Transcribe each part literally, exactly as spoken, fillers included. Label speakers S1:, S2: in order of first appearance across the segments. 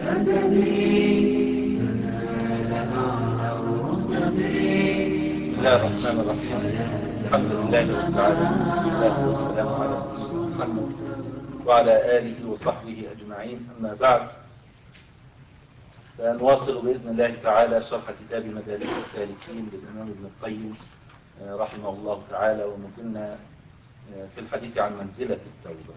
S1: بسم الله الرحمن الرحيم. الحمد لله رب العالمين، والصلاة والسلام على نبينا محمد وعلى آله وصحبه أجمعين. أما بعد، فنواصل بإذن الله تعالى شرح كتاب مدارج السالكين للإمام ابن القيم رحمه الله تعالى، وما زلنا في الحديث عن منزلة التوبة.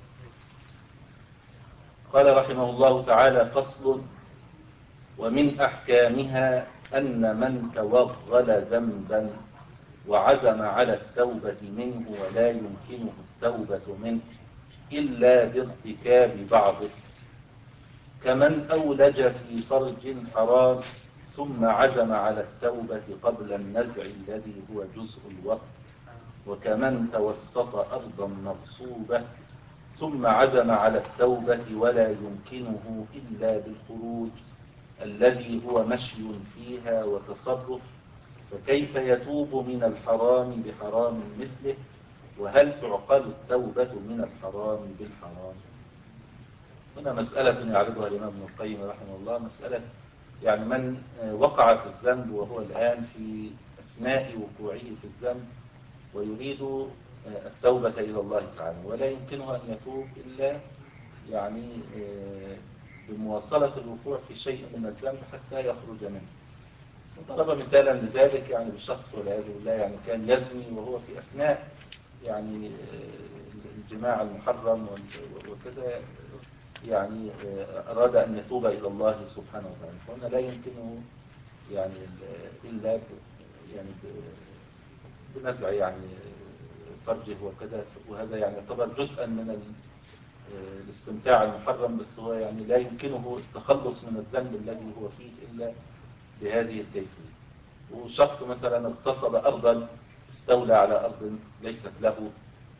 S1: قال رحمه الله تعالى: فصل: ومن أحكامها أن من توغل ذنبا وعزم على التوبة منه ولا يمكنه التوبة منه إلا بارتكاب بعضه، كمن أولج في فرج حرام ثم عزم على التوبة قبل النزع الذي هو جزء الوقت، وكمن توسط أرضا مغصوبة ثم عزم على التوبة ولا يمكنه إلا بالخروج الذي هو مشي فيها وتصرف، فكيف يتوب من الحرام بحرام مثله؟ وهل تعقل التوبة من الحرام بالحرام؟ هنا مسألة يعرضها الإمام ابن القيم رحمه الله، مسألة يعني من وقع في الذنب وهو الآن في أثناء وقوعه في الذنب ويريد التوبة إلى الله تعالى، ولا يمكنه أن يتوب إلا يعني بمواصلة الوقوع في شيء من الذنب حتى يخرج منه. وضرب مثالا لذلك يعني بالشخص والعياذ بالله، يعني كان يزني وهو في أثناء يعني الجماع المحرم وكذا، يعني أراد أن يتوب إلى الله سبحانه وتعالى، فهنا لا يمكنه يعني إلا يعني بنزع يعني فرجه وكذا، وهذا يعني يعتبر جزءا من الاستمتاع المحرم، بس هو يعني لا يمكنه التخلص من الذنب الذي هو فيه إلا بهذه الكيفية. وشخص مثلا اغتصب أرضا، استولى على أرض ليست له،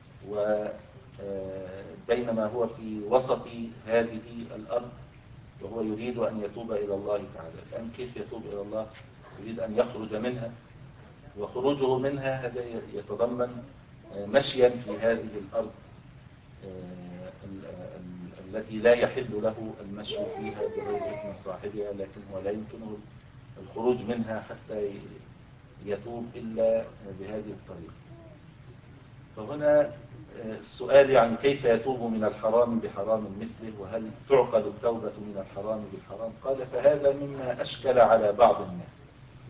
S1: وبينما هو في وسط هذه الأرض وهو يريد أن يتوب إلى الله تعالى، الآن كيف يتوب إلى الله؟ يريد أن يخرج منها، وخروجه منها هذا يتضمن مشيا في هذه الأرض التي لا يحل له المشي فيها بغير إذن صاحبها، لكن هو لا يمكنه الخروج منها حتى يتوب إلا بهذه الطريقة. فهنا السؤال يعني كيف يتوب من الحرام بحرام مثله؟ وهل تعقل التوبة من الحرام بالحرام؟ قال: فهذا مما أشكل على بعض الناس،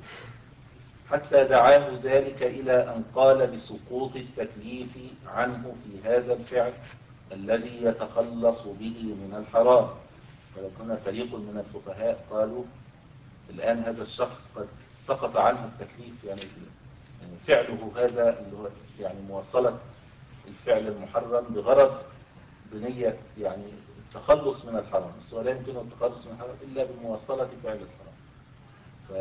S1: حتى دعاه ذلك إلى أن قال بسقوط التكليف عنه في هذا الفعل الذي يتخلص به من الحرام. فلكن فريق من الفقهاء قالوا: الآن هذا الشخص قد سقط عنه التكليف، يعني فعله هذا اللي هو يعني مواصلة الفعل المحرم بغرض بنية يعني التخلص من الحرام، بس هو لا يمكنه التخلص من الحرام إلا بمواصلة فعل الحرام. ف...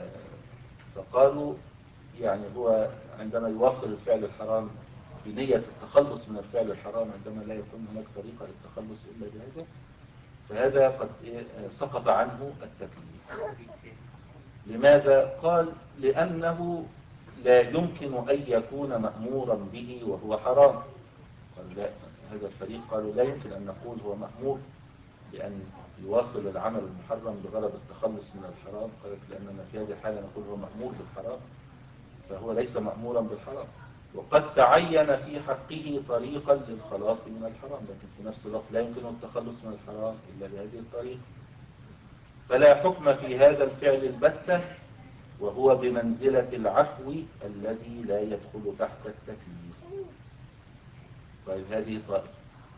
S1: فقالوا يعني هو عندما يواصل الفعل الحرام بنية التخلص من الفعل الحرام، عندما لا يكون هناك طريقة للتخلص إلا بهذا، فهذا قد سقط عنه التكليف. لماذا؟ قال: لأنه لا يمكن أن يكون مأمورا به وهو حرام. قال لا، هذا الفريق قالوا لا يمكن أن نقول هو مأمور بأن يواصل العمل المحرم بغرض التخلص من الحرام، قالت لأننا في هذه الحالة نقول هو مأمور بالحرام، فهو ليس مأمورا بالحرام، وقد تعين في حقه طريقا للخلاص من الحرام، لكن في نفس الوقت لا يمكنه التخلص من الحرام إلا بهذه الطريقة. فلا حكم في هذا الفعل البتة، وهو بمنزلة العفو الذي لا يدخل تحت التكليف. طيب، هذه طائفة.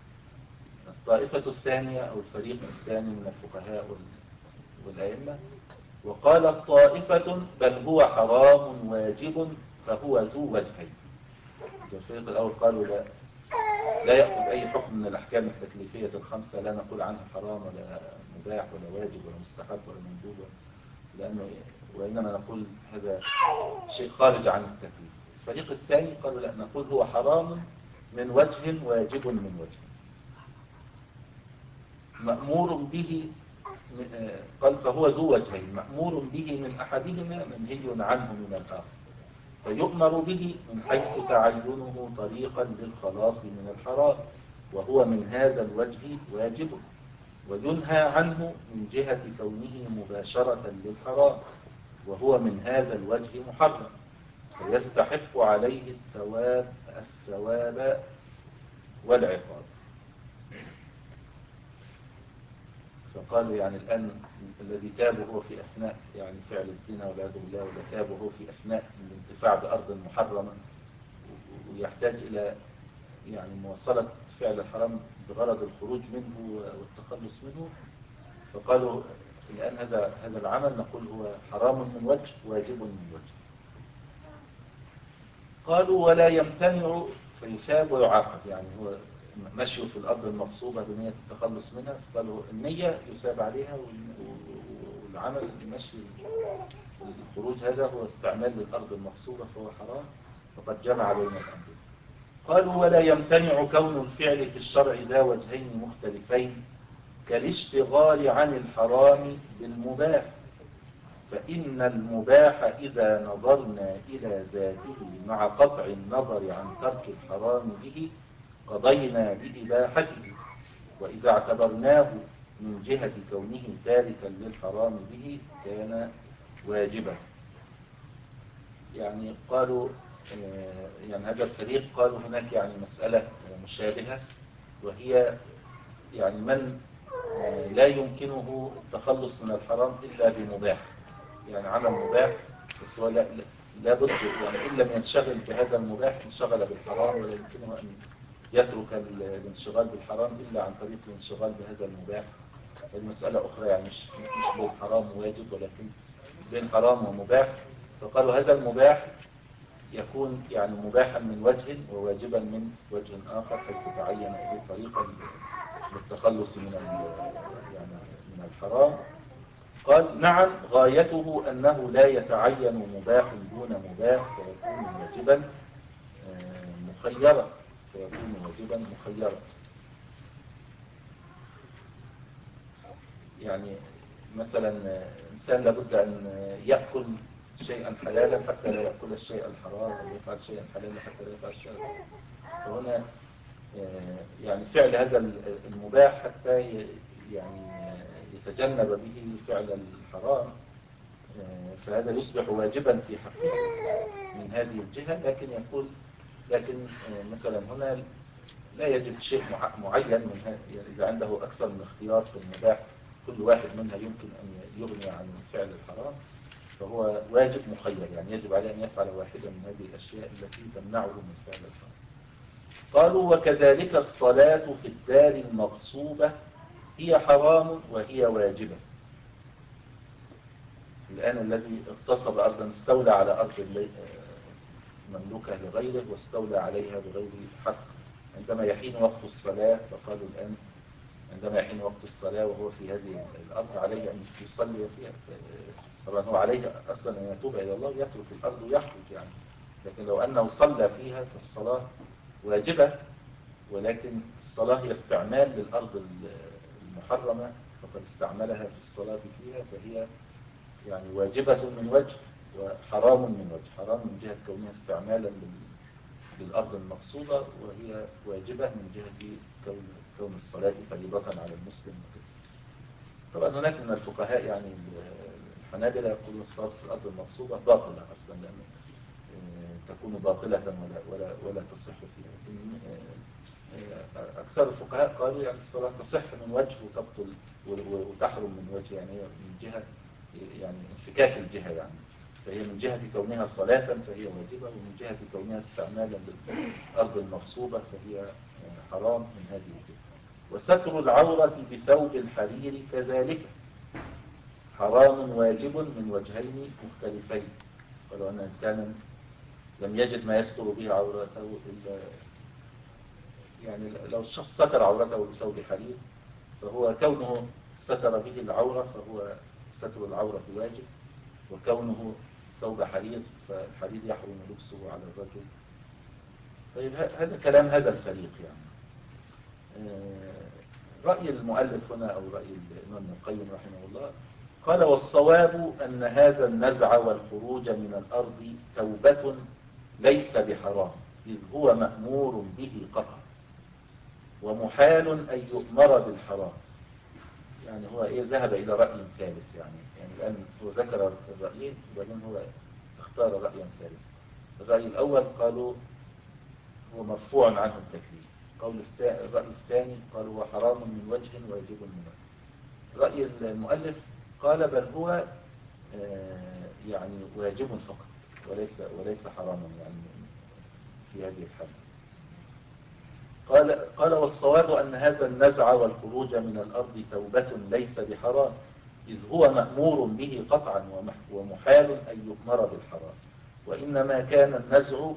S1: الطائفة الثانية أو الفريق الثاني من الفقهاء والأئمة، وقال طائفة: بل هو حرام واجب فهو ذو وجهين. الفريق الأول قالوا لا لا يأخذ أي حكم من الأحكام التكليفية الخمسة، لا نقول عنها حرام ولا مباح ولا واجب ولا مستحب ولا مندوب، لأنه وإنما نقول هذا شيء خارج عن التكليف. الفريق الثاني قالوا لا، نقول هو حرام من وجه واجب من وجه، مأمور به. قال فهو ذو وجهين، مأمور به من أحدهما منهي عنه من الآخر، فيؤمر به من حيث تعينه طريقا للخلاص من الحرام، وهو من هذا الوجه واجب، وينهى عنه من جهة كونه مباشرة للحرام، وهو من هذا الوجه محرم، فيستحق عليه الثواب الثواب والعقاب. فقالوا يعني الآن الذي تاب هو في أثناء يعني فعل الزنا والعياذ بالله، ولا تاب هو في أثناء الانتفاع بأرض محرمة ويحتاج إلى يعني مواصلة فعل الحرام بغرض الخروج منه والتخلص منه، فقالوا الآن هذا هذا العمل نقول هو حرام من وجه واجب من وجه. قالوا ولا يمتنع فيثاب ويعاقب، يعني هو مشي في الأرض المغصوبة بنية التخلص منها، قالوا النية يثاب عليها، والعمل المشي الخروج هذا هو استعمال للأرض المغصوبة فهو حرام، فقد جمع بين الأمرين. قالوا ولا يمتنع كون الفعل في الشرع ذا وجهين مختلفين كالاشتغال عن الحرام بالمباح، فإن المباح إذا نظرنا إلى ذاته مع قطع النظر عن ترك الحرام به قضينا بإباحته، وإذا اعتبرناه من جهة كونه تاركا للحرام به كان واجبا. يعني قالوا يعني هذا الفريق قالوا هناك يعني مسألة مشابهة، وهي يعني من لا يمكنه التخلص من الحرام إلا بمباح، يعني عمل مباح بس هو لا, لا بد يعني إن لم ينشغل بهذا المباح انشغل بالحرام، ولا يمكنه أن يترك الانشغال بالحرام إلا عن طريق الانشغال بهذا المباح. المسألة أخرى يعني مش مش بين حرام وواجب، ولكن بين حرام ومباح. فقالوا هذا المباح يكون يعني مباحا من وجه وواجبا من وجه آخر، حيث تعين له طريقا للتخلص من يعني من الحرام. قال نعم غايته أنه لا يتعين مباح دون مباح فيكون واجبا مخيرا فيكون واجبا مخيرا. يعني مثلا إنسان لابد أن يأكل شيئا حلالا حتى لا يأكل الشيء الحرام، أو يفعل شيئا حلالا حتى لا يفعل الشيء الحرام. فهنا يعني فعل هذا المباح حتى يعني يتجنب به فعل الحرام، فهذا يصبح واجبا في حقه من هذه الجهة. لكن يقول لكن مثلا هنا لا يجب شيء معين من هذا، يعني إذا عنده أكثر من اختيار في المباح كل واحد منها يمكن أن يغني عن فعل الحرام، فهو واجب مخير، يعني يجب عليه أن يفعل واحدة من هذه الأشياء التي تمنعه من فعل الحرام. قالوا وكذلك الصلاة في الدار المغصوبة هي حرام وهي واجبة. الآن الذي اغتصب أرضا استولى على أرض مملوكة لغيره واستولى عليها بغير حق، عندما يحين وقت الصلاة فقالوا الآن عندما يحين وقت الصلاة وهو في هذه الأرض عليه أن يصلي فيها. طبعا هو عليه أصلا أن يتوب إلى الله ويترك الأرض ويخرج يعني، لكن لو أنه صلى فيها فالصلاة واجبة، ولكن الصلاة هي استعمال للأرض المحرمة فقد استعملها في الصلاة فيها، فهي يعني واجبة من وجه وحرام من وجه. حرام من جهة كونها استعمالا للأرض المقصودة، وهي واجبة من جهة كون, كون الصلاة فريضة على المسلم. طبعا هناك من الفقهاء يعني الحنابلة يقولون الصلاة في الأرض المقصودة باطلة أصلا، لأن تكون باطلة ولا, ولا, ولا تصح فيها. لكن أكثر الفقهاء قالوا يعني الصلاة تصح من وجه وتبطل وتحرم من وجه، يعني من جهة يعني انفكاك الجهة، يعني فهي من جهة كونها صلاة فهي واجبة، ومن جهة كونها استعمالا للأرض المغصوبة فهي حرام من هذه الجهة. وستر العورة بثوب الحرير كذلك حرام واجب من وجهين مختلفين. قالوا أن إنسانا لم يجد ما يستر به عورته إلا يعني لو الشخص ستر عورته بثوب حرير فهو كونه ستر به العورة فهو ستر العورة واجب، وكونه ثوب حرير فالحرير يحرم لبسه على الرجل. طيب هذا كلام هذا الفريق يعني. رأي المؤلف هنا أو رأي الإمام ابن القيم رحمه الله قال والصواب أن هذا النزع والخروج من الأرض توبة ليس بحرام، إذ هو مأمور به قطعا، ومحال أن يؤمر بالحرام، يعني هو إيه ذهب إلى رأي ثالث يعني يعني الآن هو ذكر الرأيين وبعدين هو اختار رأيا ثالث. الرأي الأول قالوا هو مرفوع عنه التكليف. قول الرأي الثاني قالوا هو حرام من وجه ويجب من وجه. رأي المؤلف قال بل هو يعني واجب فقط وليس وليس حراما يعني في هذه الحالة. قال قال والصواب أن هذا النزع والخروج من الأرض توبة ليس بحرام، إذ هو مأمور به قطعا ومحال أن يؤمر بالحرام، وإنما كان النزع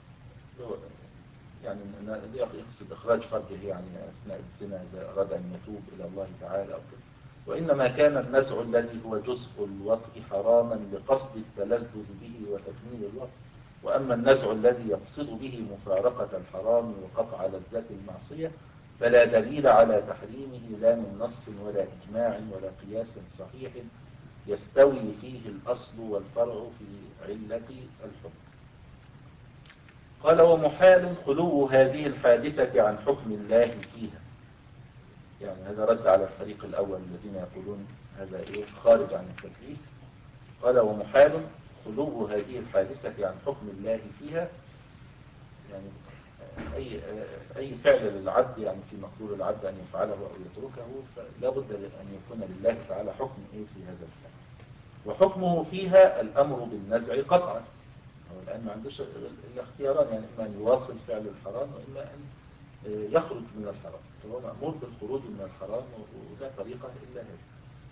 S1: يعني يقصد إخراج فرجه يعني أثناء الزنا إذا أراد أن يتوب إلى الله تعالى أو كده. وإنما كان النزع الذي هو جزء الوطء حراما لقصد التلذذ به وتكميل الوطء، وأما النزع الذي يقصد به مفارقة الحرام وقطع لذة المعصية فلا دليل على تحريمه لا من نص ولا إجماع ولا قياس صحيح يستوي فيه الأصل والفرع في علة الحكم. قال ومحال خلو هذه الحادثة عن حكم الله فيها، يعني هذا رد على الفريق الأول الذين يقولون هذا إيه خارج عن التكليف. قال ومحال خلو هذه الحادثة عن حكم الله فيها، يعني أي أي فعل للعبد يعني في مقدور العبد أن يفعله أو يتركه فلا بد أن يكون لله تعالى حكم إيه في هذا الفعل، وحكمه فيها الأمر بالنزع قطعا. هو الآن ما عندوش الاختياران، يعني إما أن يواصل فعل الحرام وإما أن يخرج من الحرام، فهو مأمور بالخروج من الحرام ولا طريقة إلا هذا.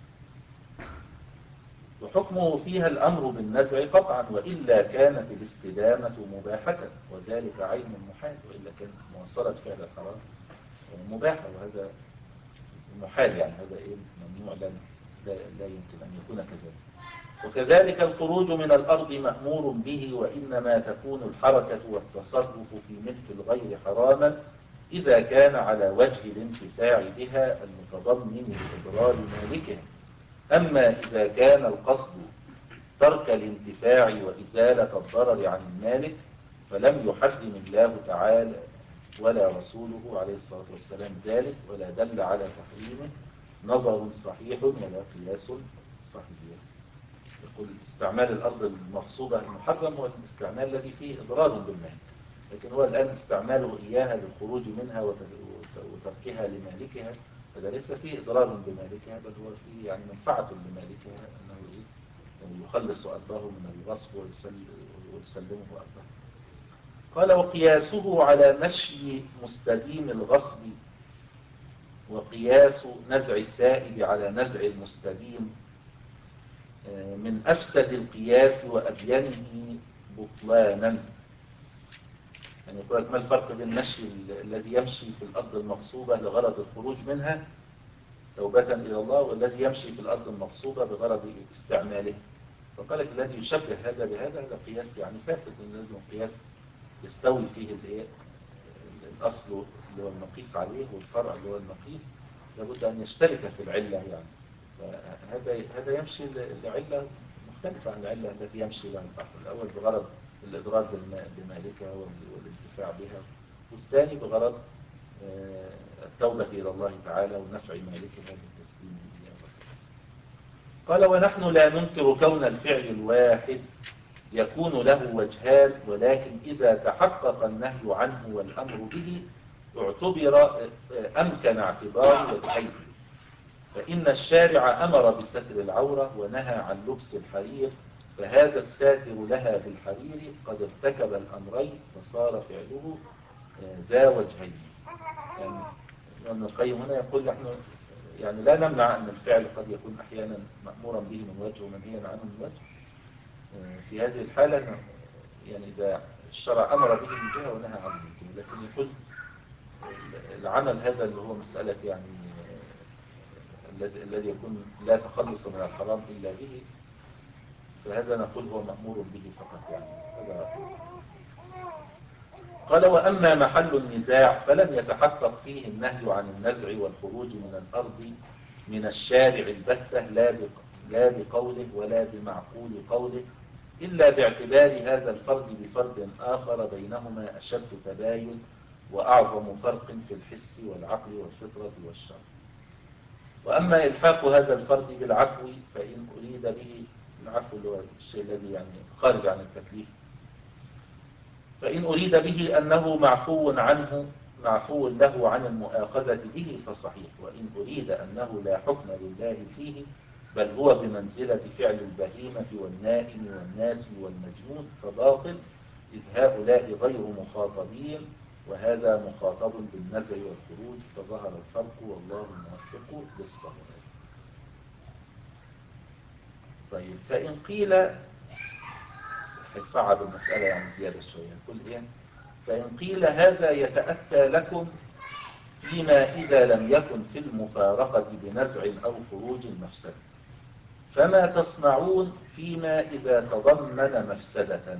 S1: وحكمه فيها الأمر بالنزع قطعا، وإلا كانت الاستدامة مباحة وذلك عين المحال، وإلا كانت مواصلة فعل الحرام مباحة وهذا محال، يعني هذا إيه ممنوع لا, لا يمكن أن يكون كذلك. وكذلك الخروج من الأرض مأمور به، وإنما تكون الحركة والتصرف في ملك الغير حراما إذا كان على وجه الانتفاع بها المتضمن لإضرار مالكها. أما إذا كان القصد ترك الانتفاع وإزالة الضرر عن المالك فلم يحرم الله تعالى ولا رسوله عليه الصلاة والسلام ذلك، ولا دل على تحريمه نظر صحيح ولا قياس صحيح. يقول استعمال الأرض المغصوبة المحرم هو الاستعمال الذي فيه إضرار بالمالك، لكن هو الآن استعماله إياها للخروج منها وتركها لمالكها، هذا ليس فيه إضرار بمالكها بل هو فيه يعني منفعة لمالكها أنه إيه يخلص أرضه من الغصب ويسلمه أرضه. قال وقياسه على مشي مستديم الغصب وقياس نزع التائب على نزع المستديم من أفسد القياس وأبينه بطلانا. يعني يقول لك ما الفرق بين المشي الذي يمشي في الأرض المغصوبة لغرض الخروج منها توبة إلى الله والذي يمشي في الأرض المغصوبة بغرض استعماله؟ فقال لك الذي يشبه هذا بهذا هذا قياس يعني فاسد، لازم قياس يستوي فيه الأصل اللي هو المقيس عليه والفرع اللي هو المقيس لابد أن يشترك في العلة، يعني فهذا هذا يمشي لعلة مختلفة عن العلة التي يمشي لها البحر. الأول بغرض الإضرار بمالكها والانتفاع بها، والثاني بغرض التوبة إلى الله تعالى ونفع مالكها بالتسليم إليه. قال ونحن لا ننكر كون الفعل الواحد يكون له وجهان، ولكن إذا تحقق النهي عنه والأمر به اعتبر أمكن اعتبار وجهين، فإن الشارع أمر بستر العورة ونهى عن لبس الحرير، فهذا الساتر لها بالحرير قد ارتكب الأمرين فصار فعله ذا وجهين. يعني ابن القيم هنا يقول نحن يعني لا نمنع أن الفعل قد يكون أحيانا مأمورا به من وجه ومنهيا عنه من وجه. في هذه الحالة يعني إذا الشرع أمر به من جهة ونهى عنه من جهة، لكن يقول العمل هذا اللي هو مسألة يعني الذي يكون لا تخلص من الحرام إلا به، فهذا نقول هو مأمور به فقط. يعني هذا قال وأما محل النزاع فلم يتحقق فيه النهي عن النزع والخروج من الأرض من الشارع البتة لا بقوله ولا بمعقول قوله، إلا باعتبار هذا الفرد بفرد آخر بينهما أشد تباين وأعظم فرق في الحس والعقل والفطرة والشرع. وأما إلحاق هذا الفرد بالعفو فإن أريد به، العفو اللي هو الشيء الذي يعني خارج عن التكليف، فإن أريد به أنه معفو عنه معفو له عن المؤاخذة به فصحيح، وإن أريد أنه لا حكم لله فيه بل هو بمنزلة فعل البهيمة والنائم والناس والمجنون فباطل، إذ هؤلاء غير مخاطبين وهذا مخاطب بالنزع والخروج، فظهر الفرق والله الموفق للصواب. طيب، فإن قيل، هيصعب المسألة يعني زيادة شوية، يقول إيه؟ فإن قيل هذا يتأتى لكم فيما إذا لم يكن في المفارقة بنزع أو خروج المفسدة، فما تصنعون فيما إذا تضمن مفسدة،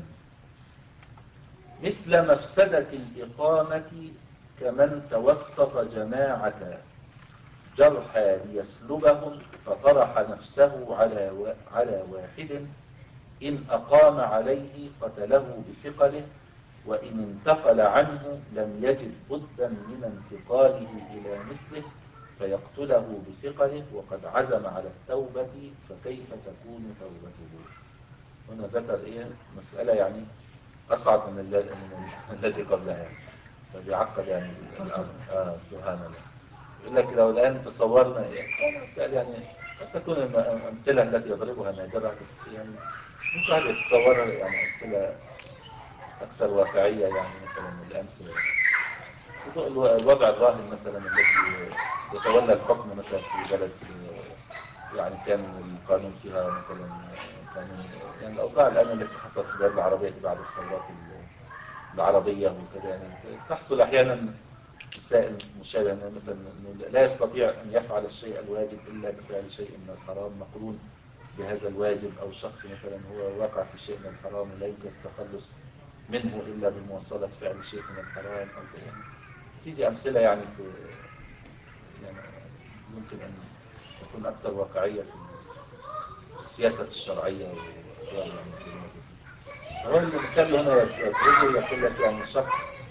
S1: مثل مفسدة الإقامة كمن توسط جماعة جرحى ليسلبهم فطرح نفسه على على واحد إن أقام عليه قتله بثقله، وإن انتقل عنه لم يجد بدا من انتقاله إلى مثله فيقتله بثقله وقد عزم على التوبة، فكيف تكون توبته؟ هنا ذكر إيه؟ مسألة يعني أصعب من الذي قبلها يعني، فبيعقد يعني الأمر. آه سبحان الله. يقول لك لو الآن تصورنا إيه؟ مسألة يعني قد تكون الأمثلة التي يضربها نادرة، بس يعني ممكن واحد يتصور يعني أمثلة أكثر واقعية، يعني مثلا الآن في الوضع الراهن مثلا الذي يتولى الحكم مثلا في بلد يعني كان القانون فيها مثلا قانون، يعني الأوضاع الآن التي حصلت في البلاد العربية بعد الثورات العربية وكذا، يعني تحصل أحيانا مسائل مشابهة، مثلا أنه لا يستطيع أن يفعل الشيء الواجب إلا بفعل شيء من الحرام مقرون بهذا الواجب، أو شخص مثلا هو واقع في شيء من الحرام ولا يمكن التخلص منه إلا بمواصلة فعل شيء من الحرام أو كذا. يعني تيجي أمثلة يعني في يعني يمكن أن تكون أكثر واقعية في السياسة الشرعية وأحوال يعني الكلمات. هو المثال هنا يقول يقول لك يعني الشخص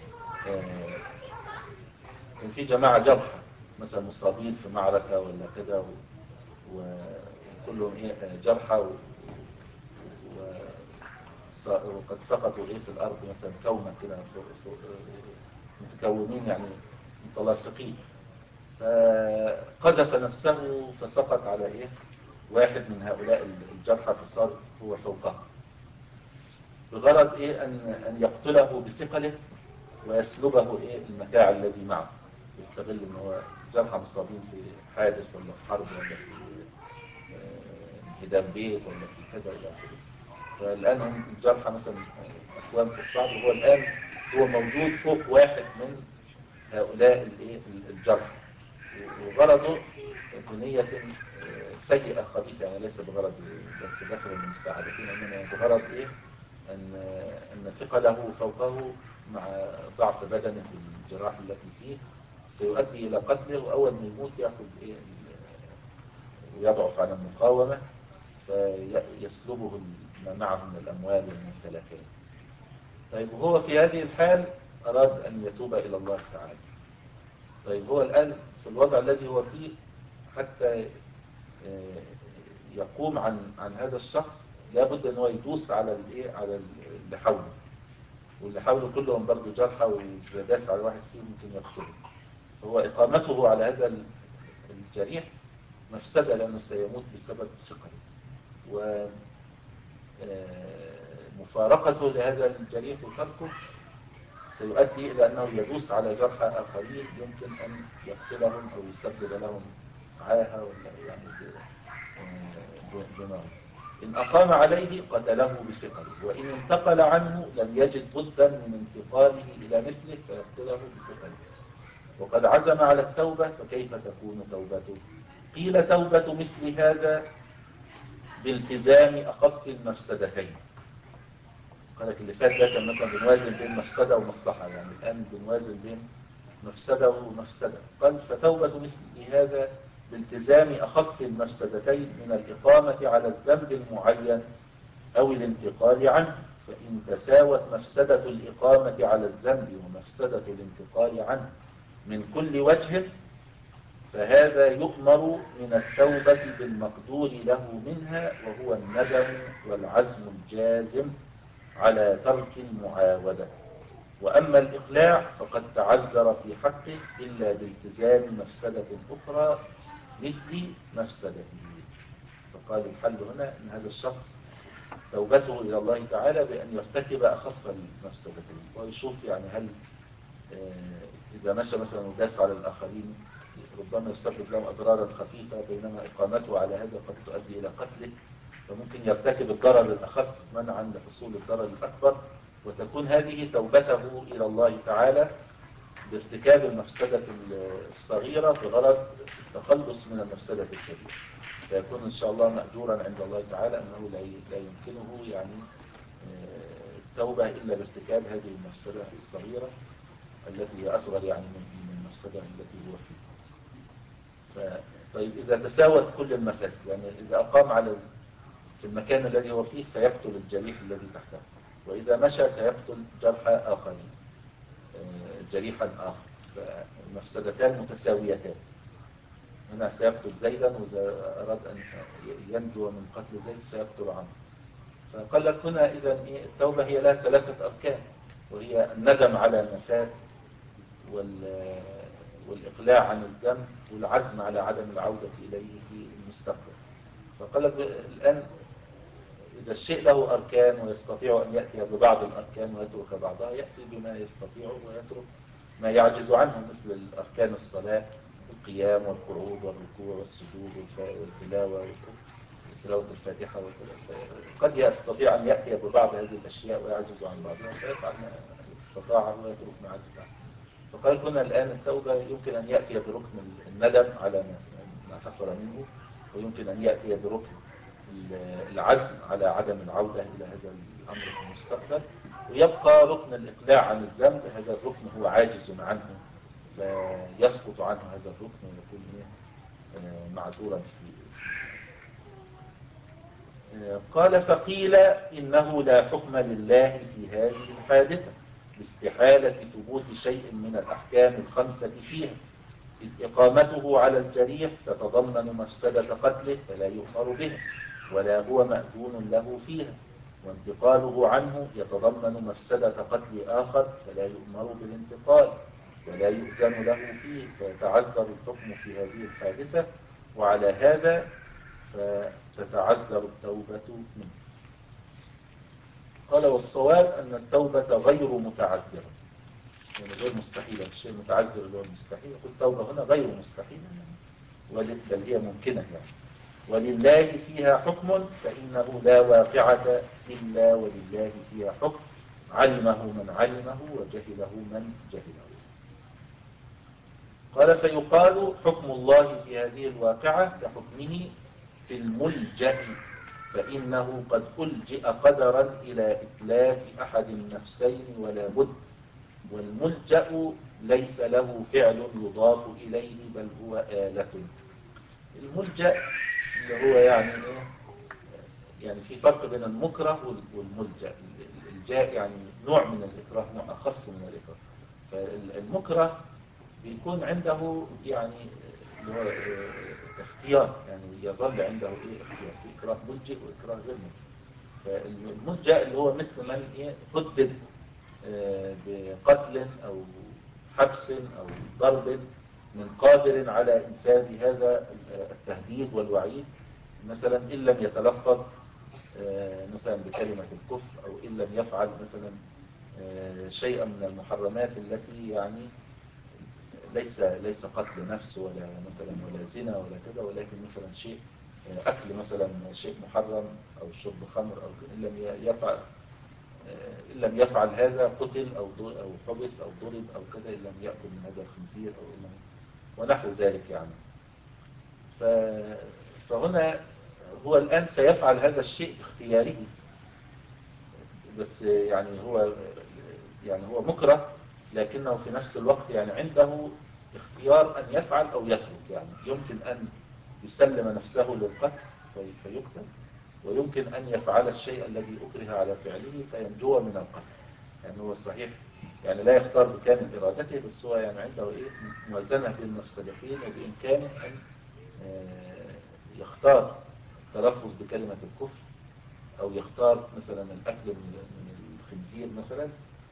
S1: كان في جماعة جرحى مثلا مصابين في معركة ولا كذا، وكلهم إيه جرحى و... و... وقد سقطوا إيه في الأرض مثلا كوما كده متكونين يعني متلاصقين، فقذف نفسه فسقط على إيه واحد من هؤلاء الجرحى فصار هو فوقه، بغرض إيه أن أن يقتله بثقله ويسلبه إيه المتاع الذي معه، يستغل إن هو جرحى مصابين في حادث ولا في حرب ولا في انهدام بيت ولا في كذا إلى آخره. فالآن هم الجرحى مثلا أكوام فوق بعض، وهو الآن هو موجود فوق واحد من هؤلاء الإيه الجرحى، وغرضه بنية سيئة خبيثة، يعني ليس بغرض بس داخل المساعدتين، إنما بغرض إيه أن أن ثقله فوقه مع ضعف بدنه بالجراح التي فيه سيؤدي إلى قتله، وأول ما يموت يأخذ إيه ويضعف عن المقاومة فيسلبه ما معه من الأموال والممتلكات. طيب وهو في هذه الحال أراد أن يتوب إلى الله تعالى. طيب هو الآن في الوضع الذي هو فيه حتى يقوم عن عن هذا الشخص لابد أن هو يدوس على الايه على اللي حوله، واللي حوله كلهم برضه جرحى، وإذا داس على واحد فيهم ممكن يقتله. فهو إقامته على هذا الجريح مفسدة لأنه سيموت بسبب ثقله، ومفارقته لهذا الجريح وتركه سيؤدي إلى أنه يدوس على جرحى آخرين يمكن أن يقتلهم أو يسبب لهم عاهة ولا يعني بموت. إن أقام عليه قتله بثقله، وإن انتقل عنه لم يجد بدا من انتقاله إلى مثله فيقتله بثقله، وقد عزم على التوبة فكيف تكون توبته؟ قيل توبة مثل هذا بالتزام أخف المفسدتين. قالك اللي فات ده كان مثلا بنوازن بين مفسدة ومصلحة، يعني الآن بنوازن بين مفسدة ومفسدة. قال فتوبة مثل هذا بالتزام أخف المفسدتين من الإقامة على الذنب المعين أو الانتقال عنه، فإن تساوت مفسدة الإقامة على الذنب ومفسدة الانتقال عنه من كل وجه فهذا يؤمر من التوبة بالمقدور له منها، وهو الندم والعزم الجازم على ترك المعاودة. وأما الإقلاع فقد تعذر في حقه إلا بالتزام مفسدة أخرى مثل مفسدته. فقال الحل هنا أن هذا الشخص توبته إلى الله تعالى بأن يرتكب أخف المفسدتين، ويشوف يعني هل إذا مشى مثلا وداس على الآخرين ربما يسبب له أضرارا خفيفة، بينما إقامته على هذا قد تؤدي إلى قتله، فممكن يرتكب الضرر الأخف منعا لحصول الضرر الأكبر، وتكون هذه توبته إلى الله تعالى بارتكاب المفسدة الصغيرة بغرض التخلص من المفسدة الكبيرة، فيكون إن شاء الله مأجورا عند الله تعالى أنه لا يمكنه يعني التوبة إلا بارتكاب هذه المفسدة الصغيرة التي هي أصغر يعني من المفسدة التي هو فيها. طيب إذا تساوت كل المفاسد، يعني إذا أقام على في المكان الذي هو فيه سيقتل الجريح الذي تحته، وإذا مشى سيقتل جرحى آخرين جريحا آخر، فالمفسدتان متساويتان. هنا سيقتل زيدا، وإذا أراد أن ينجو من قتل زيد سيقتل عنه. فقال لك هنا إذا التوبة هي لها ثلاثة أركان، وهي الندم على ما فات، والإقلاع عن الذنب، والعزم على عدم العودة إليه في المستقبل. فقال لك الآن إذا الشيء له أركان ويستطيع أن يأتي ببعض الأركان ويترك بعضها، يأتي بما يستطيع ويترك ما يعجز عنه، مثل الأركان الصلاة، القيام والقعود والركوع والسجود والتلاوة وتلاوة الفاتحة وكذا. قد يستطيع أن يأتي ببعض هذه الأشياء ويعجز عن بعضها، فيفعل ما استطاعه ويترك ما عجز عنه. فقال هنا الآن التوبة يمكن أن يأتي بركن الندم على ما حصل منه، ويمكن أن يأتي بركن العزم على عدم العودة إلى هذا الأمر في المستقبل، ويبقى ركن الإقلاع عن الذنب. هذا الركن هو عاجز عنه، فيسقط عنه هذا الركن ويكون معذورا فيه. قال فقيل إنه لا حكم لله في هذه الحادثة باستحالة ثبوت شيء من الأحكام الخمسة فيها، إذ إقامته على الجريح تتضمن مفسدة قتله فلا يؤمر به ولا هو مأذون له فيها، وانتقاله عنه يتضمن مفسدة قتل آخر فلا يؤمر بالانتقال ولا يؤذن له فيه، فيتعذر الحكم في هذه الحادثة، وعلى هذا فتتعذر التوبة منه. قال والصواب أن التوبة غير متعذرة، يعني غير مستحيلة. الشيء المتعذر اللي هو المستحيل، يقول التوبة هنا غير مستحيلة يعني، بل هي ممكنة يعني. ولله فيها حكم فإنه لا واقعة إلا ولله فيها حكم، علمه من علمه وجهله من جهله. قال فيقال حكم الله في هذه الواقعة كحكمه في الملجأ، فإنه قد ألجئ قدرا إلى إتلاف أحد النفسين ولا بد، والملجأ ليس له فعل يضاف إليه بل هو آلة. الملجأ اللي هو يعني إيه؟ يعني في فرق بين المكره والملجأ. الجاء يعني نوع من الإكراه، نوع أخص من الإكراه. فالمكره بيكون عنده يعني اللي هو اختيار، يعني يظل عنده ايه اختيار، في إكراه ملجئ وإكراه غير ملجئ. فالملجأ اللي هو مثل من ايه هدد بقتل أو حبس أو ضرب من قادر على إنفاذ هذا التهديد والوعيد، مثلا إن لم يتلفظ مثلا بكلمة الكفر، أو إن لم يفعل مثلا شيئا من المحرمات التي يعني ليس ليس قتل نفس ولا مثلا ولا زنا ولا كذا، ولكن مثلا شيء أكل مثلا شيء محرم أو شرب خمر، أو إن لم يفعل إن لم يفعل هذا قتل أو أو حبس أو ضرب أو كذا، إن لم يأكل من هذا الخنزير أو إن ونحو ذلك يعني. فهنا هو الآن سيفعل هذا الشيء باختياره، بس يعني هو يعني هو مكره، لكنه في نفس الوقت يعني عنده اختيار أن يفعل أو يترك. يعني يمكن أن يسلم نفسه للقتل فيقتل، ويمكن أن يفعل الشيء الذي أكره على فعله فينجو من القتل. يعني هو صحيح يعني لا يختار بكامل إرادته، بس هو يعني عنده إيه موازنة بين المفسدتين، وبإمكانه أن يختار التلفظ بكلمة الكفر، أو يختار مثلا الأكل من الخنزير مثلا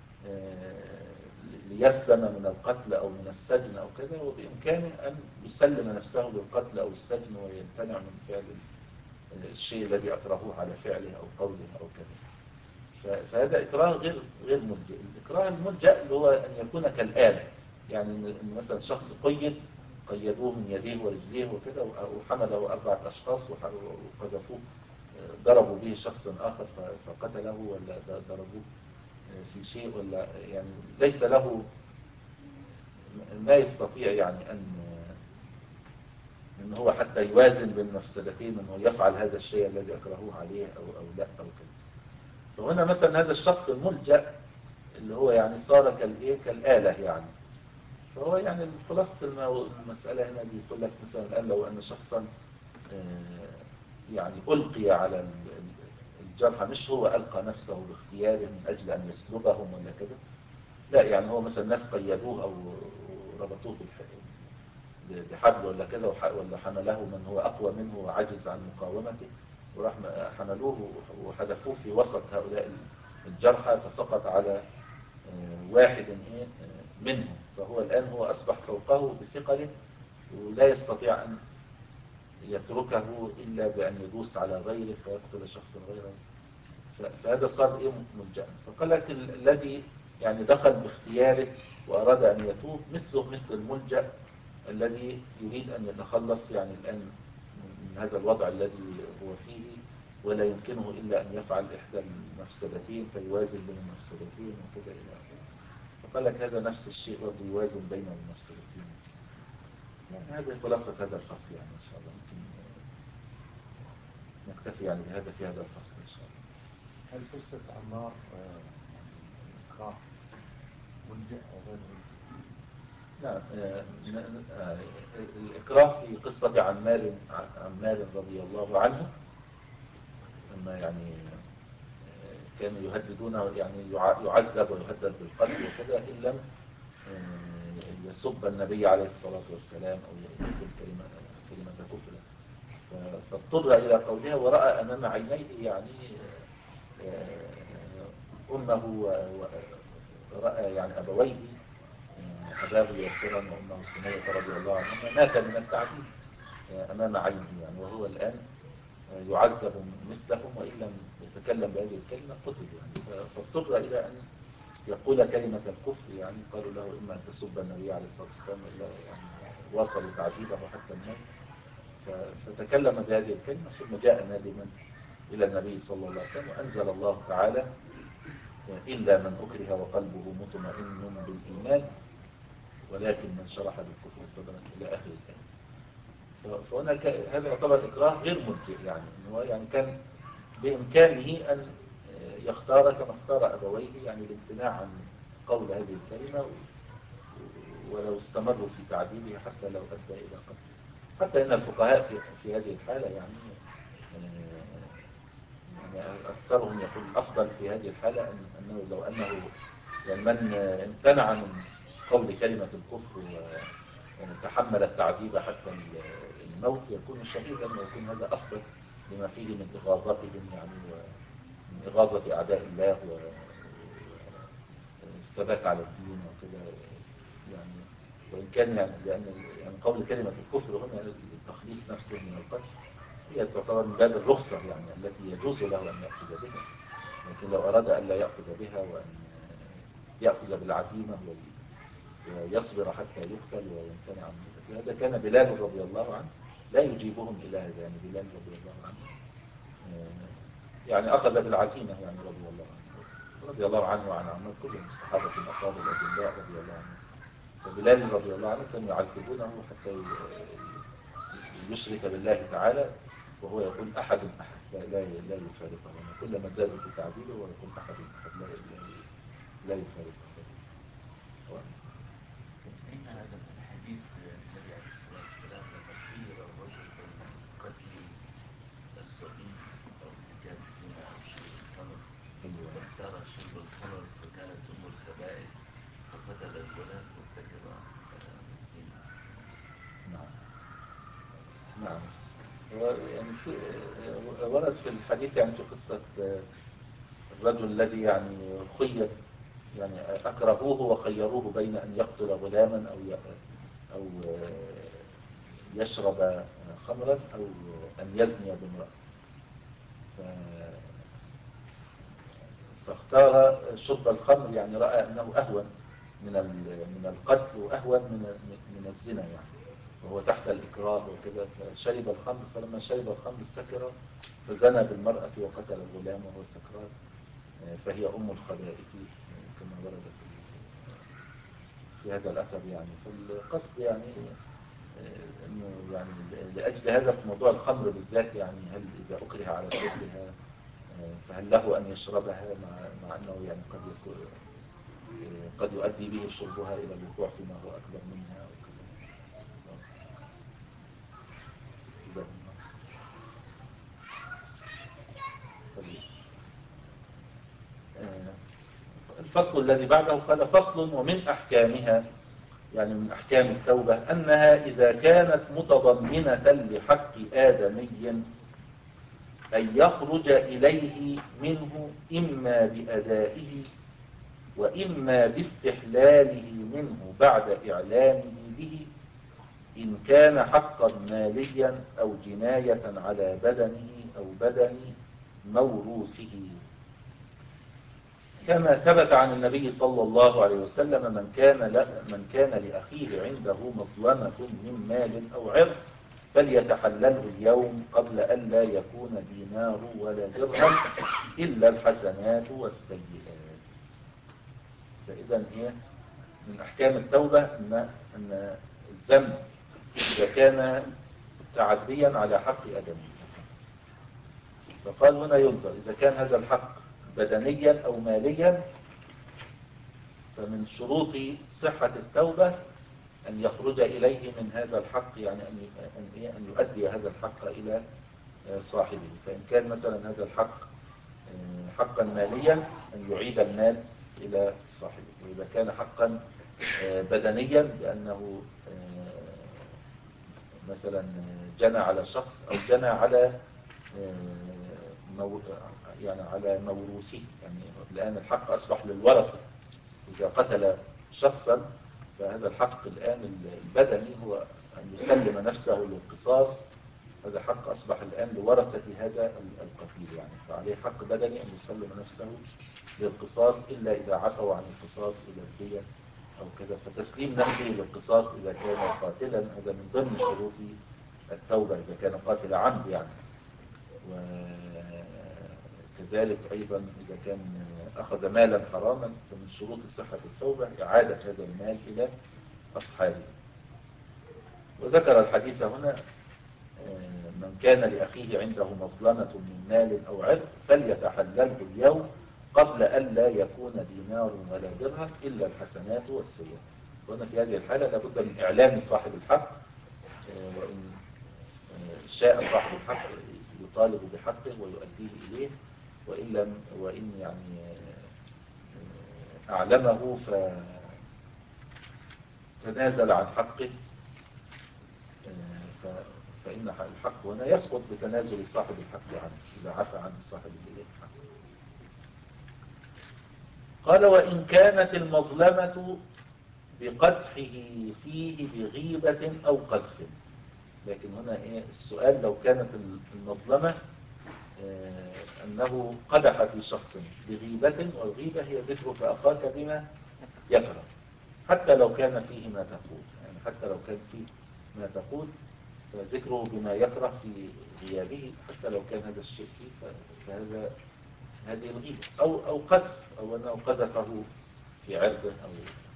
S1: ليسلم من القتل أو من السجن أو كذا، وبإمكانه أن يسلم نفسه للقتل أو السجن ويمتنع من فعل الشيء الذي أكرهوه على فعله أو قوله أو كذا. فهذا إكراه غير غير ملجئ. الإكراه الملجأ اللي هو أن يكون كالآلة، يعني إن مثلا شخص قيد قيدوه من يديه ورجليه وكده، وحمله أربعة أشخاص وقذفوه، ضربوا به شخصا آخر فقتله، ولا ضربوه في شيء، ولا يعني ليس له ما يستطيع يعني أن إن هو حتى يوازن بين المفسدتين، أنه يفعل هذا الشيء الذي أكرهوه عليه أو أو لا أو كذا. فهنا مثلا هذا الشخص الملجأ اللي هو يعني صار كالإيه كالآلة يعني. فهو يعني خلاصة المسألة هنا دي يقول لك مثلا الآن لو أن شخصا يعني ألقي على الجرحى، مش هو ألقى نفسه باختياره من أجل أن يسلبهم ولا كده، لا، يعني هو مثلا ناس قيدوه أو ربطوه بحبل ولا كده، ولا حمله من هو أقوى منه وعجز عن مقاومته، وراح حملوه وحدفوه في وسط هؤلاء الجرحى، فسقط على واحد منهم، فهو الآن هو أصبح فوقه بثقله، ولا يستطيع أن يتركه إلا بأن يدوس على غيره فيقتل شخصا غيره. فهذا صار إيه ملجأ. فقال لك الذي يعني دخل باختياره وأراد أن يتوب مثله مثل الملجأ الذي يريد أن يتخلص يعني الآن من هذا الوضع الذي هو فيه، ولا يمكنه إلا أن يفعل إحدى المفسدتين فيوازن بين المفسدتين وكذا إلى آخره. فقال لك هذا نفس الشيء برضه يوازن بين المفسدتين. يعني هذه خلاصة هذا الفصل، يعني إن شاء الله ممكن نكتفي يعني بهذا في هذا الفصل إن شاء الله.
S2: هل قصة عمار يعني إكراه ملجأ أو غير ملجأ؟
S1: نعم، الإكراه في قصة عمار عمار رضي الله عنه، أما يعني كانوا يهددونه يعني يعذب ويهدد بالقتل وكذا إن لم يسب النبي عليه الصلاة والسلام أو يقول كلمة كلمة كفر، فاضطر إلى قولها، ورأى أمام عينيه يعني أمه، ورأى يعني أبويه أباه ياسرا وأمه سمية رضي الله عنهما مات من التعذيب أمام عينه يعني، وهو الآن يعذب مثلهم، وإن لم يتكلم بهذه الكلمة قتل يعني. فاضطر إلى أن يقول كلمة الكفر يعني. قالوا له إما أن تسب النبي عليه الصلاة والسلام، إلا يعني واصلوا تعذيبه حتى الموت. فتكلم بهذه الكلمة، ثم جاء نادما إلى النبي صلى الله عليه وسلم، وأنزل الله تعالى إلا من أكره وقلبه مطمئن بالإيمان ولكن من شرح بالكفر صدرا إلى آخر الكلام. فهنا هذا يعتبر إكراه غير ملجئ، يعني إنه يعني كان بإمكانه أن يختار كما اختار أبويه، يعني الامتناع عن قول هذه الكلمة، ولو استمروا في تعذيبه حتى لو أدى إلى قتله. حتى إن الفقهاء في, في هذه الحالة يعني, يعني أكثرهم يقول الأفضل في هذه الحالة أن أنه لو أنه يعني من امتنع من قول كلمة الكفر وتحمل التعذيب حتى الموت يكون شهيدا، ويكون هذا أفضل لما فيه من إغاظتهم يعني، ومن إغاظة أعداء الله والثبات على الدين وكذا يعني. وإن كان يعني لأن يعني قول كلمة الكفر هنا يعني التخليص نفسه من القتل هي تعتبر من باب الرخصة يعني التي يجوز له أن يأخذ بها، لكن لو أراد أن لا يأخذ بها وأن يأخذ بالعزيمة ويصبر حتى يقتل ويمتنع عن ذلك. هذا كان بلال رضي الله عنه لا يجيبهم إلى هذا، يعني بلال رضي الله عنه يعني أخذ بالعزيمة يعني رضي الله عنه رضي الله عنه وعن عمار كلهم الصحابة الأفاضل الأجلاء رضي الله عنهم. فبلال رضي الله عنه كانوا يعذبونه حتى يشرك بالله تعالى، وهو يقول أحد أحد لا لا, لا يفارقه، يعني كلما زادوا في تعذيبه ويقول أحد أحد لا لا, لا يفارقه.
S2: أين هذا الحديث النبي عليه الصلاة والسلام لما خير الرجل بين قتل الصبي أو ارتكاب الزنا أو شرب الخمر، واختار شرب الخمر فكانت أم الخبائث ولا مرتكب الزنا.
S1: نعم نعم. يعني في ورد في الحديث يعني في قصة الرجل الذي يعني خير، يعني أكرهوه وخيروه بين أن يقتل غلاما أو أو يشرب خمرا أو أن يزني بامرأة، فاختار شرب الخمر، يعني رأى أنه أهون من من القتل وأهون من من الزنا يعني، وهو تحت الإكراه وكذا، فشرب الخمر، فلما شرب الخمر سكر فزنى بالمرأة وقتل الغلام وهو سكران، فهي أم الخبائث كما ورد في في هذا الأثر يعني. فالقصد يعني انه يعني لاجل هذا في موضوع الخمر بالذات، يعني هل اذا اكره على شربها فهل له ان يشربها، مع مع انه يعني قد يكون قد يؤدي به شربها الى الوقوع فيما هو اكبر منها او كذا. الفصل الذي بعده قال فصل ومن احكامها، يعني من أحكام التوبة أنها إذا كانت متضمنة لحق آدمي أن يخرج إليه منه إما بأدائه وإما باستحلاله منه بعد إعلامه به، إن كان حقا ماليا أو جناية على بدنه أو بدن موروثه، كما ثبت عن النبي صلى الله عليه وسلم من كان من كان لأخيه عنده مظلمة من مال أو عرض فليتحلله اليوم قبل أن لا يكون دينار ولا درهم إلا الحسنات والسيئات. فإذا هي من أحكام التوبة أن أن الذنب إذا كان تعديا على حق آدمي، فقال هنا ينظر إذا كان هذا الحق بدنيا أو ماليا، فمن شروط صحة التوبة أن يخرج إليه من هذا الحق، يعني أن أن يؤدي هذا الحق إلى صاحبه. فإن كان مثلا هذا الحق حقا ماليا أن يعيد المال إلى صاحبه، وإذا كان حقا بدنيا بأنه مثلا جنى على شخص أو جنى على مو يعني على موروثه، يعني الآن الحق أصبح للورثة، إذا قتل شخصا فهذا الحق الآن البدني هو أن يسلم نفسه للقصاص، هذا حق أصبح الآن لورثة هذا القتيل، يعني فعليه حق بدني أن يسلم نفسه للقصاص إلا إذا عفوا عن القصاص إلى الدية أو كذا، فتسليم نفسه للقصاص إذا كان قاتلا هذا من ضمن شروط التوبة إذا كان قاتل عمد يعني. وكذلك أيضا إذا كان أخذ مالا حراما فمن شروط صحة التوبة إعادة هذا المال إلى أصحابه. وذكر الحديث هنا من كان لأخيه عنده مظلمة من مال أو عرض فليتحلله اليوم قبل أن لا يكون دينار ولا درهم إلا الحسنات والسيئات. وهنا في هذه الحالة لابد من إعلام صاحب الحق، وإن شاء صاحب الحق يطالب بحقه ويؤديه إليه، وإن لم وإن يعني أعلمه فتنازل عن حقه فإن الحق هنا يسقط بتنازل صاحب الحق عنه إذا عفى عنه صاحب الحق. قال وإن كانت المظلمة بقدحه فيه بغيبة أو قذف، لكن هنا إيه السؤال لو كانت المظلمة آه أنه قدح في شخص بغيبة، والغيبة هي ذكرك أخاك بما يكره، حتى لو كان فيه ما تقول، يعني حتى لو كان فيه ما تقول فذكره بما يكره في غيابه حتى لو كان هذا الشيء فيه، فهذا هذه الغيبة أو أو قذف، أو أنه قذفه في عرضه أو.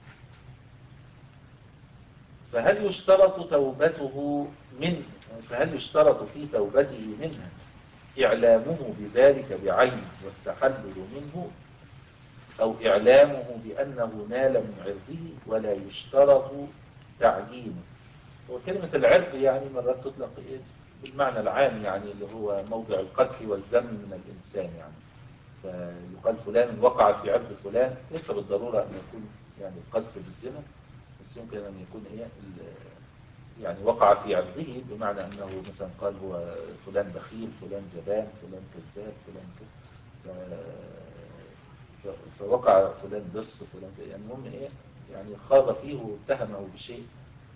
S1: فهل يشترط توبته من فهل يشترط في توبته منها إعلامه بذلك بعينه والتحلل منه، أو إعلامه بأنه نال من عرضه ولا يشترط تعيينه؟ وكلمة العرض يعني مرات تطلق إيه بالمعنى العام، يعني اللي هو موضع القدح والذم من الإنسان، يعني فيقال فلان وقع في عرض فلان، ليس بالضرورة أن يكون يعني القذف بالزنا، بس يمكن أن يكون إيه يعني وقع في عرضه، بمعنى أنه مثلا قال هو فلان بخيل، فلان جبان، فلان كذاب، فلان كذا، فوقع فلان لص، فلان يعني المهم إيه يعني خاض فيه واتهمه بشيء.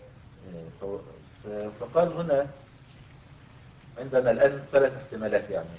S1: فقال هنا عندنا الآن ثلاث احتمالات، يعني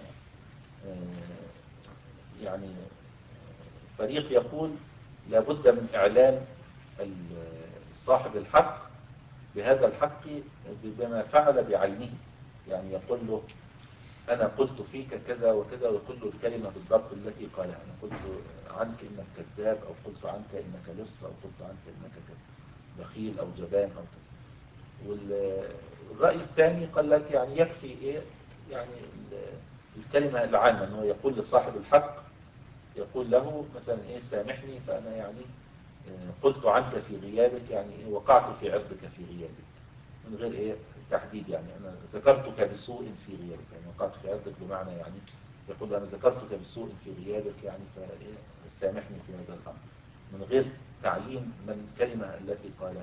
S1: يعني فريق يقول لابد من إعلان صاحب الحق بهذا الحق بما فعل بعينه، يعني يقول له أنا قلت فيك كذا وكذا، ويقول له الكلمة بالضبط التي قالها، أنا قلت عنك إنك كذاب، أو قلت عنك إنك لص، أو قلت عنك إنك بخيل أو جبان أو كذا. والرأي الثاني قال لك يعني يكفي إيه يعني الكلمة العامة، أنه يقول لصاحب الحق، يقول له مثلا إيه سامحني فأنا يعني قلت عنك في غيابك، يعني إيه وقعت في عرضك في غيابك، من غير إيه تحديد، يعني أنا ذكرتك بسوء في غيابك، يعني وقعت في عرضك بمعنى يعني يقول أنا ذكرتك بسوء في غيابك، يعني فسامحني في هذا الأمر، من غير تعيين من الكلمة التي قالها.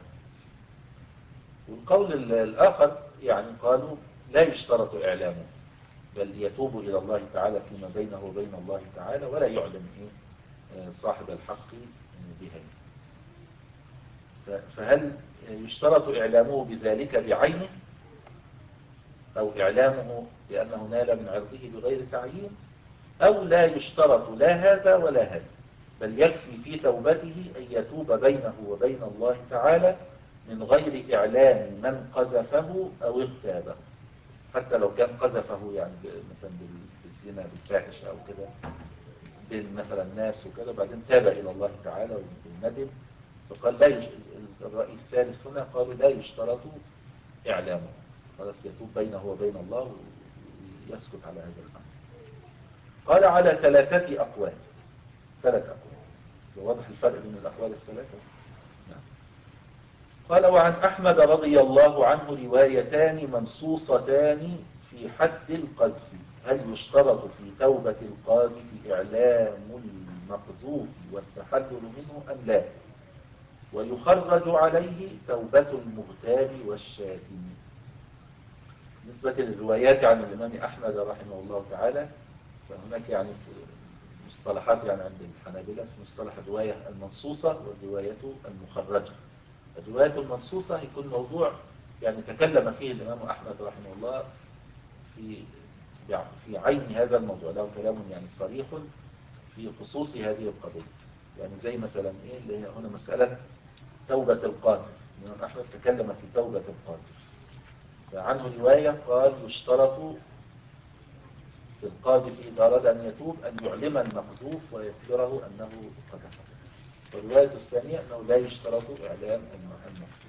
S1: والقول الآخر يعني قالوا لا يشترط إعلامه، بل يتوب إلى الله تعالى فيما بينه وبين الله تعالى، ولا يعلم إيه صاحب الحق بهذا. فهل يشترط إعلامه بذلك بعينه، أو إعلامه لأنه نال من عرضه بغير تعيين، أو لا يشترط لا هذا ولا هذا، بل يكفي في توبته أن يتوب بينه وبين الله تعالى من غير إعلام من قذفه أو اغتابه، حتى لو كان قذفه يعني مثلا بالزنا بالفاحشة أو كده بين مثلا الناس وكذا، بعدين تاب إلى الله تعالى وندم. فقال لا يش... الرأي الثالث هنا قالوا لا يشترط إعلامه، خلاص يتوب بينه وبين الله ويسكت على هذا الأمر. قال على ثلاثة أقوال، ثلاث أقوال، واضح الفرق بين الأقوال الثلاثة. نعم. قال وعن أحمد رضي الله عنه روايتان منصوصتان في حد القذف، هل يشترط في توبة القاذف إعلام المقذوف والتحلل منه أم لا، ويخرج عليه توبة المغتاب والشاتم. بالنسبة للروايات عن الإمام أحمد رحمه الله تعالى، فهناك يعني مصطلحات يعني عند الحنابلة في مصطلح الرواية المنصوصة والرواية المخرجة. الرواية المنصوصة يكون موضوع يعني تكلم فيه الإمام أحمد رحمه الله في في عين هذا الموضوع، له كلام يعني صريح في خصوص هذه القضية، يعني زي مثلا إيه اللي هي هنا مسألة توبة القاذف. الإمام أحمد تكلم في توبة القاذف، فعنه رواية قال يشترط في القاذف إذا أراد أن يتوب أن يعلم المقذوف ويخبره أنه قذفه. والرواية الثانية أنه لا يشترط إعلام المقذوف.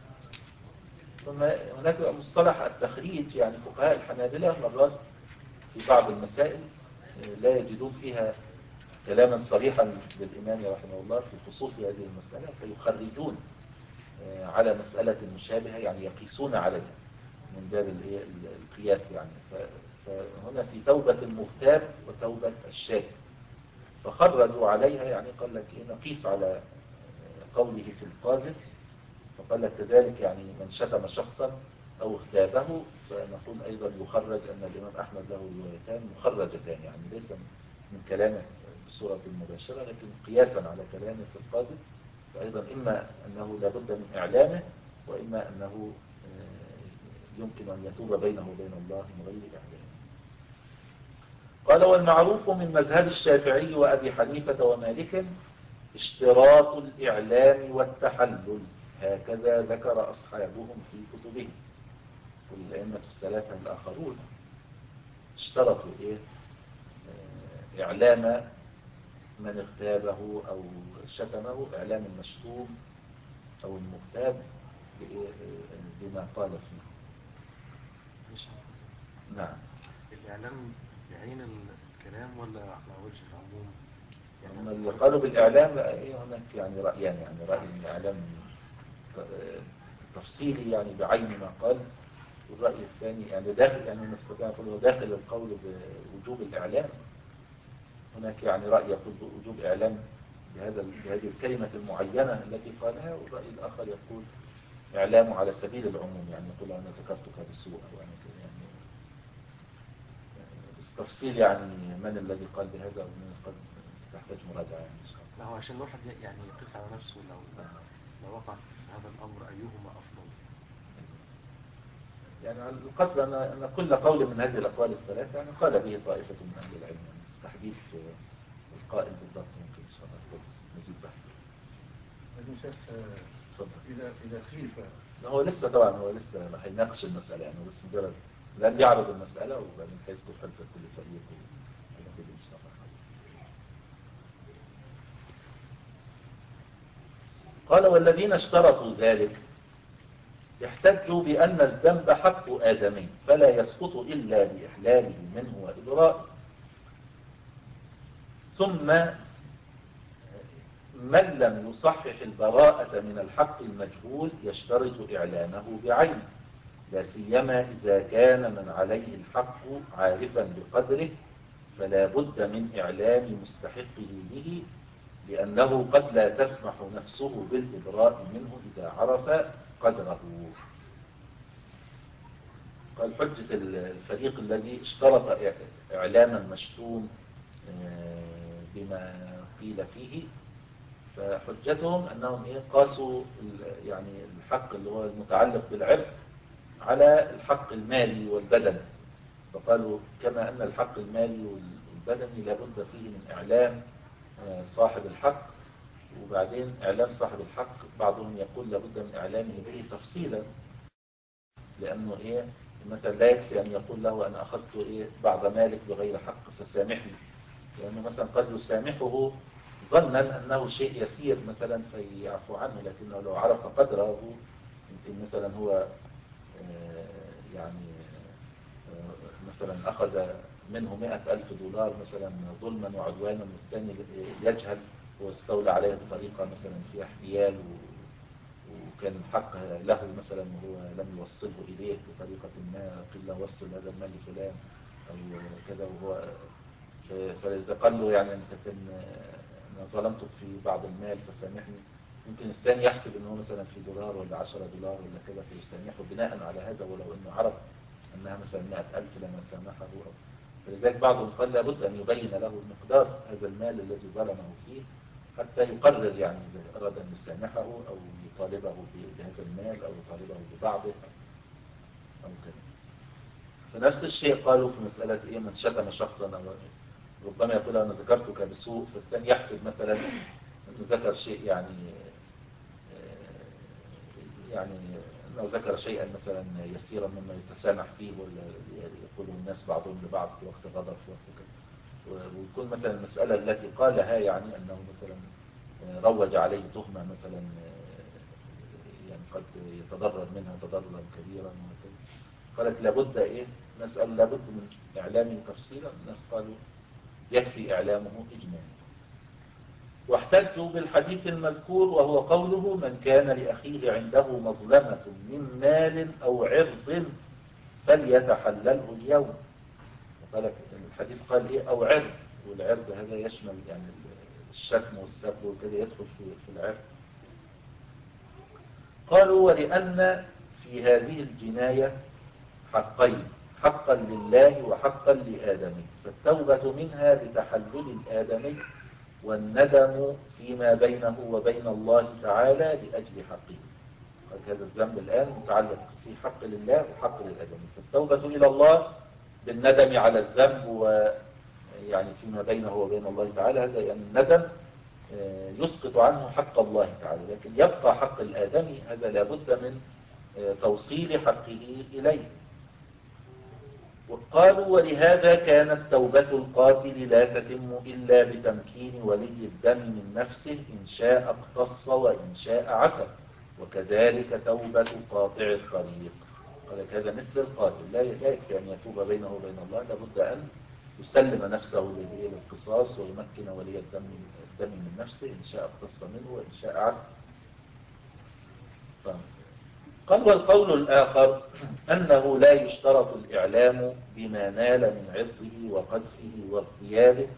S1: ثم هناك مصطلح التخريج، يعني فقهاء الحنابلة مرات في بعض المسائل لا يجدون فيها كلاما صريحا للإمام رحمه الله في خصوص هذه المسألة، فيخرجون على مسألة مشابهة، يعني يقيسون عليها من باب القياس. يعني فهنا في توبة المغتاب وتوبة الشاك، فخرجوا عليها، يعني قال لك إيه نقيس على قوله في القاذف، فقال لك كذلك يعني من شتم شخصا أو اغتابه، فنقول أيضا يخرج أن الإمام أحمد له روايتان مخرجتان، يعني ليس من كلامه بصورة مباشرة لكن قياسا على كلامه في القاذف، فأيضا إما أنه لابد من إعلامه، وإما أنه يمكن أن يتوب بينه وبين الله من غير إعلامه. قال والمعروف من مذهب الشافعي وأبي حنيفة ومالك اشتراط الإعلام والتحلل، هكذا ذكر أصحابهم في كتبهم. والأئمة الثلاثة الآخرون اشترطوا إيه؟ إعلام من اغتابه أو شتمه، إعلام المشتوم أو المغتاب بما قال فيه. نعم.
S3: الإعلام بعين الكلام ولا على وجه العموم؟
S1: يعني اللي قالوا بالإعلام هناك يعني رأيان، يعني رأي الإعلام تفصيلي يعني بعين ما قال، والرأي الثاني يعني داخل، يعني نستطيع نقول داخل القول بوجوب الإعلام. هناك يعني رأي يقول بوجوب إعلام بهذا بهذه الكلمة المعينة التي قالها. والرأي الآخر يقول إعلامه على سبيل العموم، يعني يقول أنا ذكرتك بسوء أو أنا كده يعني. بس تفصيل يعني من الذي قال بهذا ومن قد تحتاج مراجعة يعني إن شاء الله.
S3: لا، هو عشان الواحد يعني يقيس على نفسه لو لو وقع في هذا الأمر أيهما أفضل.
S1: يعني القصد أن أن كل قول من هذه الأقوال الثلاثة يعني قال به طائفة من أهل العلم، يعني بس تحديد القائل بالضبط ممكن إن شاء الله يكون مزيد بحث.
S4: لكن شيخ إذا إذا خيف
S1: هو لسه طبعا هو لسه هيناقش المسألة، يعني بس مجرد لن يعرض المسألة وبعدين هيذكر حجة كل فريق وكده كده إن شاء الله. قال والذين اشترطوا ذلك احتجوا بأن الذنب حق آدمي فلا يسقط إلا بإحلاله منه وإبرائه. ثم من لم يصحح البراءة من الحق المجهول يشترط إعلانه بعينه، لا سيما إذا كان من عليه الحق عارفا بقدره، فلا بد من إعلام مستحقه به، لأنه قد لا تسمح نفسه بالإبراء منه إذا عرف قدره. قال حجة الفريق الذي اشترط إعلاما مشتوم بما قيل فيه، فحجتهم أنهم إيه قاسوا يعني الحق اللي هو المتعلق بالعرض على الحق المالي والبدني، فقالوا كما أن الحق المالي والبدني لابد فيه من إعلام صاحب الحق، وبعدين إعلام صاحب الحق بعضهم يقول لابد من إعلامه به تفصيلا، لأنه إيه مثلا لا يكفي أن يقول له أنا أخذت إيه بعض مالك بغير حق فسامحني، لأنه مثلا قد يسامحه ظنا أنه شيء يسير مثلا فيعفو عنه، لكنه لو عرف قدره يمكن مثلا هو يعني مثلا أخذ منه مئة ألف دولار مثلا ظلما وعدوانا، والثاني يجهل واستولى عليه بطريقة مثلا فيها احتيال وكان الحق له مثلا وهو لم يوصله إليه بطريقة ما، قيل له وصل هذا المال لفلان أو كذا، وهو فإذا قال له يعني أنت كان أنا ظلمتك في بعض المال فسامحني، ممكن الثاني يحسب أنه مثلا في دولار ولا عشرة دولار ولا كذا فيسامحه بناء على هذا، ولو أنه عرف أنها مثلا مئة ألف لما سامحه. فلذلك بعضهم قال لابد أن يبين له مقدار هذا المال الذي ظلمه فيه حتى يقرر يعني إذا أراد أن يسامحه أو يطالبه بهذا المال أو يطالبه ببعضه أو كذا. فنفس الشيء قالوا في مسألة إيه من شتم شخصا أو ربما يقول أنا ذكرتك بسوء، فالثاني يحسب مثلا أنه ذكر شيء يعني يعني أنه ذكر شيئا مثلا يسيرا مما يتسامح فيه، ولا يقوله الناس بعضهم لبعض في وقت غضب في وقت كذا، ويكون مثلا المسألة التي قالها يعني أنه مثلا روج عليه تهمة مثلا يعني قد يتضرر منها تضررا كبيرا وكذا. قالت لابد إيه نسأل لابد من إعلامه تفصيلا، الناس قالوا يكفي إعلامه إجمالا. واحتجوا بالحديث المذكور وهو قوله من كان لأخيه عنده مظلمة من مال أو عرض فليتحلله اليوم. وقال الحديث قال إيه أو عرض، والعرض هذا يشمل يعني الشتم والسب وكذا يدخل في في العرض. قالوا ولأن في هذه الجناية حقين، حقا لله وحقا لآدمي، فالتوبة منها لتحلل الآدمي والندم فيما بينه وبين الله تعالى لأجل حقه. قال هذا الذنب الآن متعلق في حق لله وحق للآدمي، فالتوبة إلى الله بالندم على الذنب ويعني فيما بينه وبين الله تعالى، هذا يعني الندم يسقط عنه حق الله تعالى، لكن يبقى حق الآدمي هذا لابد من توصيل حقه إليه. وقالوا ولهذا كانت توبة القاتل لا تتم إلا بتمكين ولي الدم من نفسه، إن شاء اقتص وإن شاء عفا، وكذلك توبة قاطع الطريق. قال هذا مثل القاتل لا يكفي أن يتوب بينه وبين الله، لابد أن يسلم نفسه للقصاص ويمكن ولي الدم من نفسه، إن شاء اقتص منه وإن شاء عفا. طيب. قال والقول الآخر أنه لا يشترط الإعلام بما نال من عرضه وقذفه واغتيابه،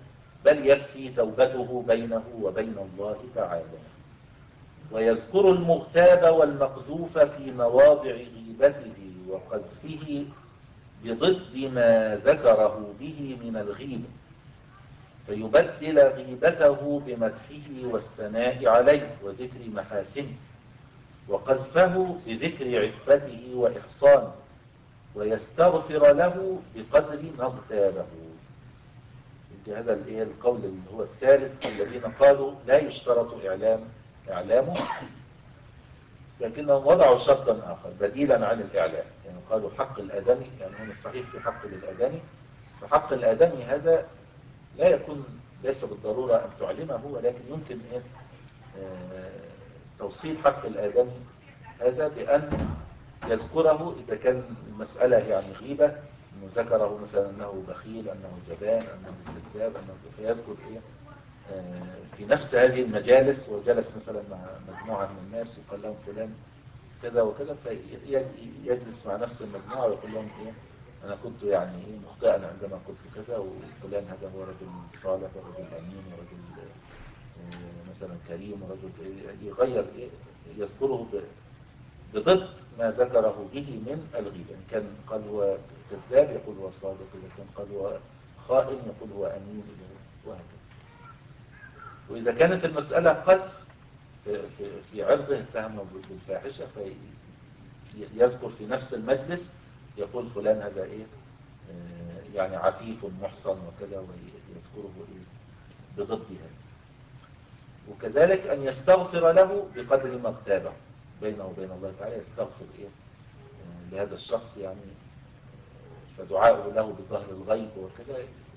S1: بل يكفي توبته بينه وبين الله تعالى. ويذكر المغتاب والمقذوف في مواضع غيبته وقذفه بضد ما ذكره به من الغيبة، فيبدل غيبته بمدحه والثناء عليه وذكر محاسنه، وقذفه بذكر عفته وإحصانه، ويستغفر له بقدر ما اغتابه. هذا القول اللي هو الثالث الذين قالوا لا يشترط إعلام إعلامه، لكنهم وضعوا شرطا آخر بديلا عن الإعلام. يعني قالوا حق الآدمي، يعني هم الصحيح في حق للآدمي، فحق الآدمي هذا لا يكون ليس بالضرورة أن تعلمه، ولكن يمكن إيه آه توصيل حق الآدمي هذا بأن يذكره إذا كان المسألة يعني غيبة، أنه ذكره مثلا أنه بخيل، أنه جبان، أنه كذاب، أنه فيذكر إيه آه في نفس هذه المجالس، وجلس مثلا مع مجموعة من الناس وقال لهم فلان كذا وكذا، فيجلس مع نفس المجموعة ويقول لهم إيه أنا كنت يعني إيه مخطئا عندما قلت كذا، وفلان هذا هو رجل صالح ورجل أمين ورجل آه مثلا كريم ورجل إيه، يغير إيه يذكره بضد ما ذكره به من الغيبة. إن كان قال هو كذاب يقول هو صادق، إذا كان قال هو خائن يقول هو أمين، وهكذا. وإذا كانت المسألة قذف في, في, في عرضه اتهمه بالفاحشة، فيذكر في نفس المجلس يقول فلان هذا إيه آه يعني عفيف محصن وكذا، ويذكره إيه بضد هذا. وكذلك أن يستغفر له بقدر ما اغتابه بينه وبين الله تعالى، يستغفر إيه آه لهذا الشخص، يعني فدعاؤه له بظهر الغيب وكذا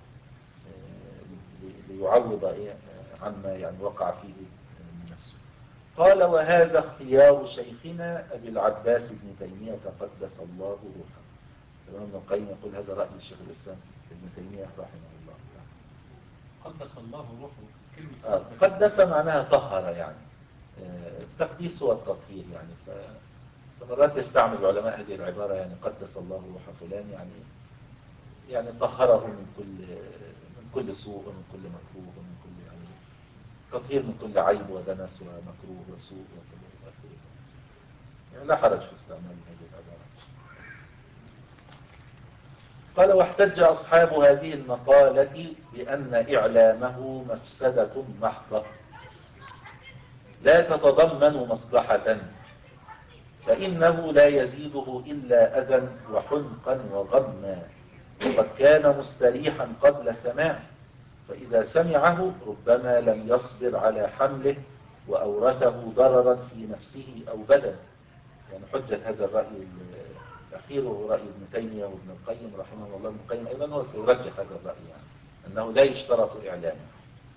S1: آه ليعوض إيه عما يعني وقع فيه من السوء. قال وهذا اختيار شيخنا أبي العباس ابن تيمية قدس الله روحه. الإمام ابن القيم يقول هذا رأي الشيخ الإسلام ابن تيمية رحمه الله.
S3: قدس الله روحه، كلمة
S1: آه قدس معناها طهر، يعني آه التقديس هو التطهير، يعني ف... فمرات يستعمل العلماء هذه العبارة، يعني قدس الله روح فلان، يعني يعني طهره من كل من كل سوء ومن كل مكروه ومن كل يعني تطهير من كل عيب ودنس ومكروه وسوء وكذا، يعني لا حرج في استعمال هذه العبارة. قال واحتج أصحاب هذه المقالة بأن إعلامه مفسدة محضة لا تتضمن مصلحة، فإنه لا يزيده إلا أذى وحنقا وغما، وقد كان مستريحا قبل سماعه، فإذا سمعه ربما لم يصبر على حمله وأورثه ضررا في نفسه أو بدنه. يعني حجة هذا الرأي الأخير هو رأي ابن تيمية وابن القيم رحمه الله. ابن القيم أيضا هو سيرجح هذا الرأي، يعني أنه لا يشترط إعلامه.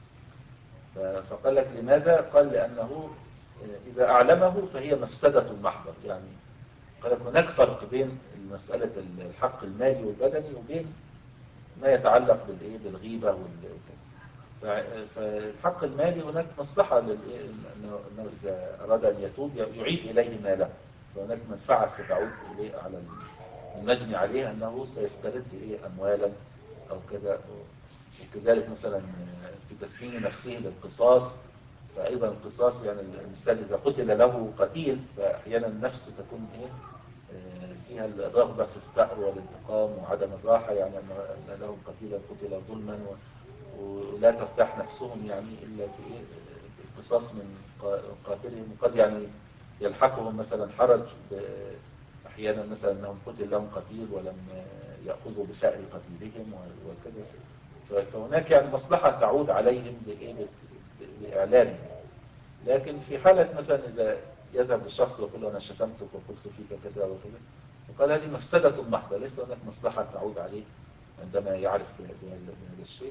S1: فقال لك لماذا؟ قال لأنه إذا أعلمه فهي مفسدة محضة. يعني قال لك هناك فرق بين مسألة الحق المالي والبدني وبين ما يتعلق بالإيه بالغيبة والكلام. فالحق المالي هناك مصلحة للإيه أنه إذا أراد أن يتوب يعيد إليه ماله، فهناك منفعة ستعود إليه على المجني عليه أنه سيسترد إيه أموالا أو كذا. وكذلك مثلا في تسليم نفسه للقصاص، فأيضا القصاص يعني الإنسان إذا قتل له قتيل فأحيانا النفس تكون إيه فيها الرغبة في الثأر والانتقام وعدم الراحة، يعني أن لهم قتيلا قتل ظلما ولا ترتاح نفسهم يعني إلا في القصاص من قاتلهم. وقد يعني يلحقهم مثلا حرج أحيانا مثلا أنهم قتل لهم قتيل ولم يأخذوا بسائر قتيلهم وكذا، فهناك يعني مصلحة تعود عليهم بإعلانهم. لكن في حالة مثلا إذا يذهب الشخص ويقول أنا شتمتك وقلت فيك كذا وكذا، وقال هذه مفسدة محضة، ليس هناك مصلحة تعود عليه عندما يعرف بهذا الشيء،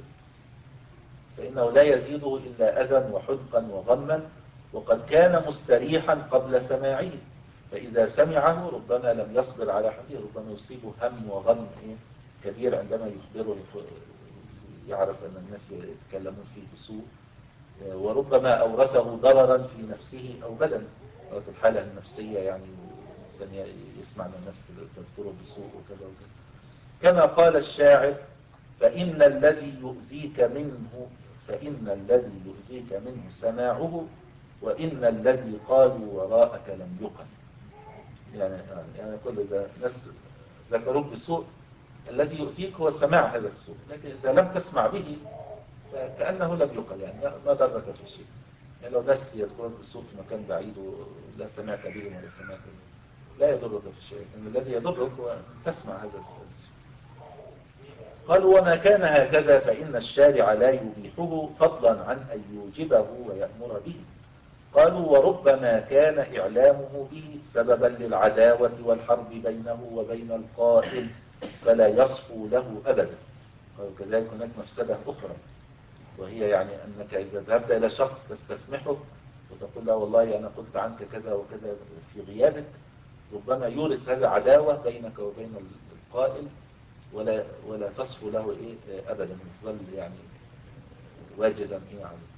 S1: فإنه لا يزيده إلا أذى وحدقا وغما، وقد كان مستريحا قبل سماعه، فإذا سمعه ربما لم يصبر على حمله، ربما يصيبه هم وغم كبير عندما يخبره، يعرف أن الناس يتكلمون فيه بسوء، وربما أورثه ضررا في نفسه أو بدنه، أو في الحالة النفسية، يعني يسمع أن الناس تذكره بسوء وكذا وكذا. كما قال الشاعر فإن الذي يؤذيك منه فإن الذي يؤذيك منه سماعه، وإن الذي قالوا وراءك لم يقل. يعني يعني كل ده ناس ذكروك بسوء، الذي يؤذيك هو سماع هذا السوء، لكن إذا لم تسمع به فكأنه لم يقل، يعني ما ضرك في شيء. يعني لو ناس يذكرك بالسوء في مكان بعيد ولا سمعت بهم ولا سمعت بهم لا يضرك في شيء، إن الذي يضرك هو أن تسمع هذا السوء. قالوا وما كان هكذا فإن الشارع لا يبيحه فضلا عن أن يوجبه ويأمر به. قالوا وربما كان إعلامه به سببا للعداوة والحرب بينه وبين القائل فلا يصفو له أبدا. قالوا كذلك هناك مفسدة أخرى، وهي يعني أنك إذا ذهبت إلى شخص تستسمحه وتقول له والله أنا قلت عنك كذا وكذا في غيابك، ربما يورث هذا عداوة بينك وبين القائل، ولا ولا تصفو له إيه أبدا، يظل يعني واجدا إيه عليه.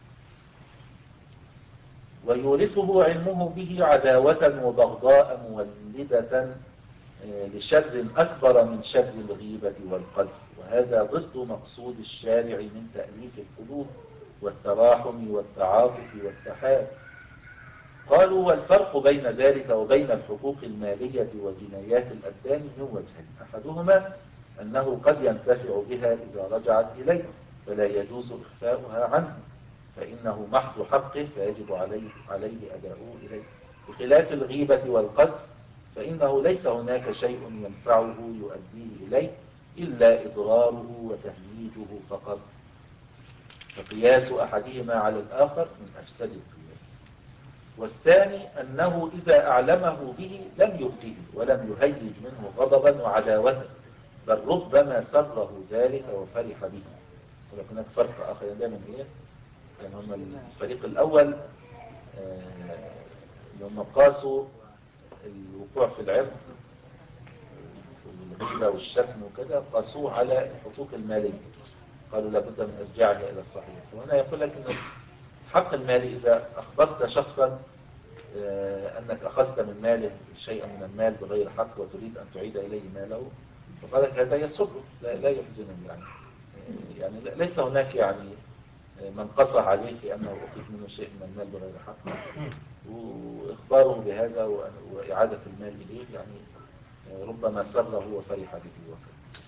S1: ويورثه علمه به عداوة وبغضاء مولدة لشر أكبر من شر الغيبة والقذف، وهذا ضد مقصود الشارع من تأليف القلوب والتراحم والتعاطف والتحاب. قالوا والفرق بين ذلك وبين الحقوق المالية وجنايات الأبدان من وجهين: أحدهما أنه قد ينتفع بها إذا رجعت إليه فلا يجوز إخفاؤها عنه، فإنه محض حقه فيجب عليه, عليه أداؤه إليه، بخلاف الغيبة والقذف فإنه ليس هناك شيء ينفعه يؤديه إليه إلا إضراره وتهييجه فقط، فقياس أحدهما على الآخر من أفسد القياس. والثاني أنه إذا أعلمه به لم يؤذيه ولم يهيج منه غضبا وعداوة، بل ربما سره ذلك وفرح به. ولكن هناك فرق آخر دائما إيه؟ يعني هم الفريق الأول آه لما قاسوا الوقوع في العرض والغيبة والشتم وكذا قاسوه على الحقوق المالية، قالوا لابد من إرجاعها إلى الصحيح. وهنا يقول لك أن الحق المالي إذا أخبرت شخصا آه أنك أخذت من ماله شيئا من المال بغير حق وتريد أن تعيد إليه ماله، فقال لك هذا يسره لا, لا يحزنه، يعني يعني ليس هناك يعني من قصى عليه في أنه أخذ منه شيء من المال بغير حق، وإخباره بهذا وإعادة المال إليه يعني ربما سره وفرح به وكذا،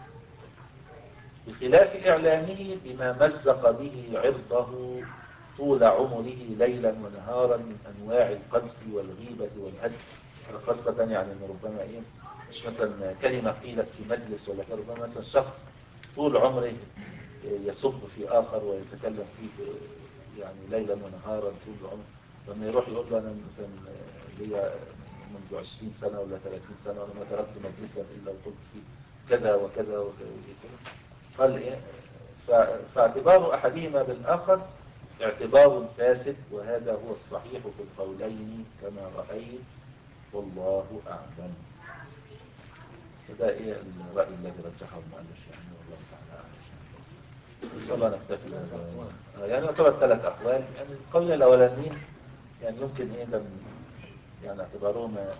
S1: بخلاف إعلامه بما مزق به عرضه طول عمره ليلا ونهارا من أنواع القذف والغيبة والهدف، خاصة يعني أن ربما إيه مش مثلا كلمة قيلت في مجلس ولا ربما مثلا شخص طول عمره يسب في آخر ويتكلم فيه يعني ليلا ونهارا طول عمره، لما يروح يقول له أنا مثلا ليا منذ عشرين سنة ولا ثلاثين سنة وأنا ما تركت مجلسا إلا وقلت فيه كذا وكذا وكذا. قال إيه فاعتبار أحدهما بالآخر اعتبار فاسد، وهذا هو الصحيح في القولين كما رأيت والله أعلم. فده إيه الرأي الذي رجحه المؤلف يعني والله تعالى أعلم. إن شاء الله نكتفي بهذا. يعني يعتبر ثلاث أقوال، يعني القول الأولانيين يعني يمكن إيه لم يعني اعتبارهما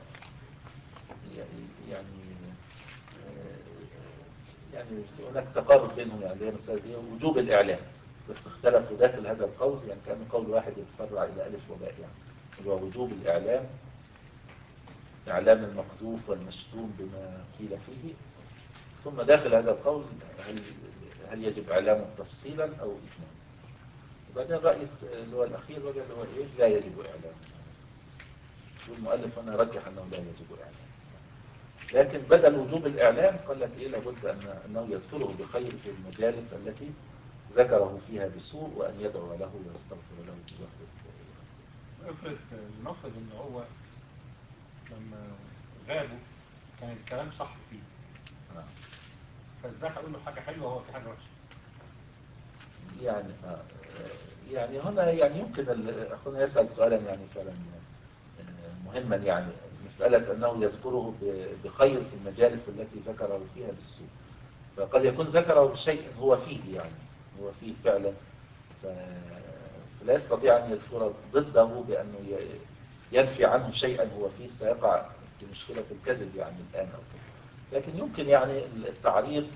S1: يعني يعني هناك تقارب بينهم، يعني هي مسألة وجوب الإعلام، بس اختلفوا داخل هذا القول، يعني كان قول واحد يتفرع إلى ألف وباء، يعني هو وجوب الإعلام، إعلام المقذوف والمشتوم بما قيل فيه. ثم داخل هذا القول هل هل يجب إعلامه تفصيلا أو إجمالا. وبعدين الرأي اللي هو الأخير اللي هو إيه لا يجب إعلامه، والمؤلف هنا رجح أنه لا يجب إعلامه، لكن بدل وجوب الإعلام قال لك إيه لابد أن أنه يذكره بخير في المجالس التي ذكره فيها بسوء، وأن يدعو له ويستغفر له بوحده.
S3: افرض لنفرض ان هو لما غابوا كان الكلام صح فيه،
S1: آه.
S3: فازاي هقول له حاجه حلوه وهو في حاجه وحشه؟
S1: يعني آه. يعني هنا يعني يمكن أخونا يسأل سؤالا يعني فعلا مهما، يعني مسألة أنه يذكره بخير في المجالس التي ذكره فيها بالسوء، فقد يكون ذكره بشيء هو فيه، يعني هو فيه فعلا، فلا يستطيع أن يذكره ضده بأنه ينفي عنه شيئا هو فيه، سيقع في مشكلة الكذب يعني الآن أو كذب. لكن يمكن يعني التعريض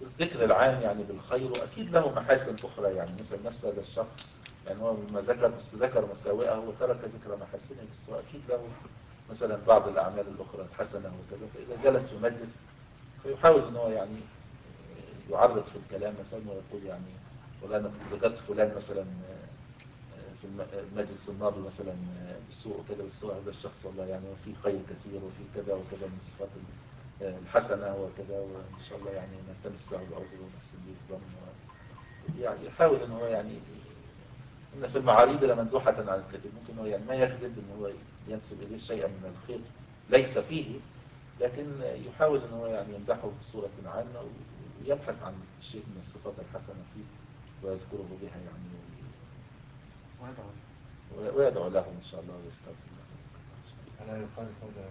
S1: الذكر العام يعني بالخير، وأكيد له محاسن أخرى، يعني مثل نفس هذا الشخص يعني هو ما ذكر بس ذكر مساوئه وترك ذكر محاسنه، بس هو أكيد له مثلا بعض الأعمال الأخرى الحسنة وكذا. فإذا جلس في مجلس فيحاول أنه يعني يعرض في الكلام مثلا ويقول يعني والله أنا كنت ذكرت فلان مثلا في المجلس الماضي مثلا بالسوء وكذا، بس هو هذا الشخص والله يعني وفيه خير كثير وفيه كذا وكذا من الصفات الحسنة وكذا، وإن شاء الله يعني نلتمس له العذر ونحسن به الظن. يعني يحاول أن هو يعني إن في المعاريض لمندوحة عن الكذب، ممكن هو يعني ما يكذب أن هو ينسب إليه شيئا من الخير ليس فيه، لكن يحاول أن هو يعني يمدحه بصورة عامة ويبحث عن شيء من الصفات الحسنة فيه ويذكره بها يعني ويدعو ويدعو له إن شاء الله ويستغفر له.
S4: ألا يقال هذا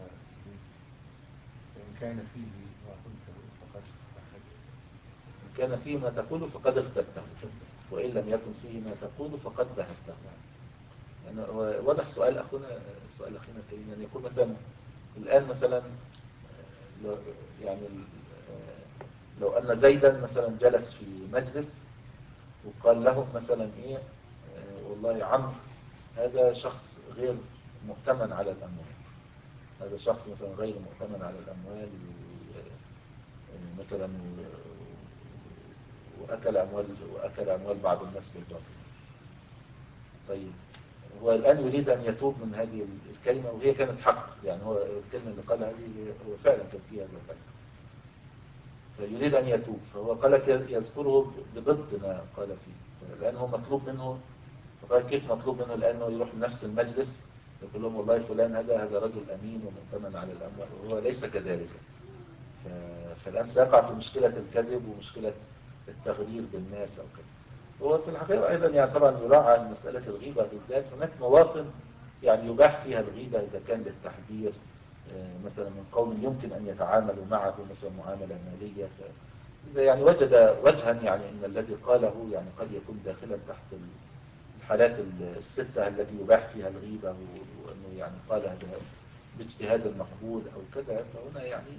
S4: إن كان فيه ما قلته فقد أحد
S1: إن كان فيه ما تقول فقد اغتبته، وإن لم يكن فيه ما تقول فقد ذهبته. يعني واضح سؤال أخونا السؤال أخينا الكريم، يعني يقول مثلا الآن مثلا لو يعني لو أن زيدا مثلا جلس في مجلس وقال لهم مثلا إيه والله عمرو هذا شخص غير مؤتمن على الأموال، هذا شخص مثلا غير مؤتمن على الأموال مثلا وأكل أموال وأكل أموال بعض الناس بالباطل. طيب هو الآن يريد أن يتوب من هذه الكلمة وهي كانت حق، يعني هو الكلمة اللي قالها هذه هو فعلا كان فيها هذا الحق، فيريد أن يتوب، فهو قال يذكره بضد ما قال فيه. الآن هو مطلوب منه، فقال كيف مطلوب منه الآن أنه يروح لنفس المجلس يقول لهم والله فلان هذا هذا رجل أمين ومؤتمن على الأموال، وهو ليس كذلك. فالآن سيقع في مشكلة الكذب ومشكلة التغرير بالناس أو كذا. هو في الحقيقة أيضا يعني طبعا يراعى مسألة الغيبة بالذات، هناك مواطن يعني يباح فيها الغيبة إذا كان للتحذير مثلا من قوم يمكن أن يتعاملوا معه مثلا معاملة مالية، إذا يعني وجد وجها يعني أن الذي قاله يعني قد يكون داخلا تحت الحالات الستة التي يباح فيها الغيبة، وأنه يعني قال هذا باجتهاد المقبول أو كذا، فهنا يعني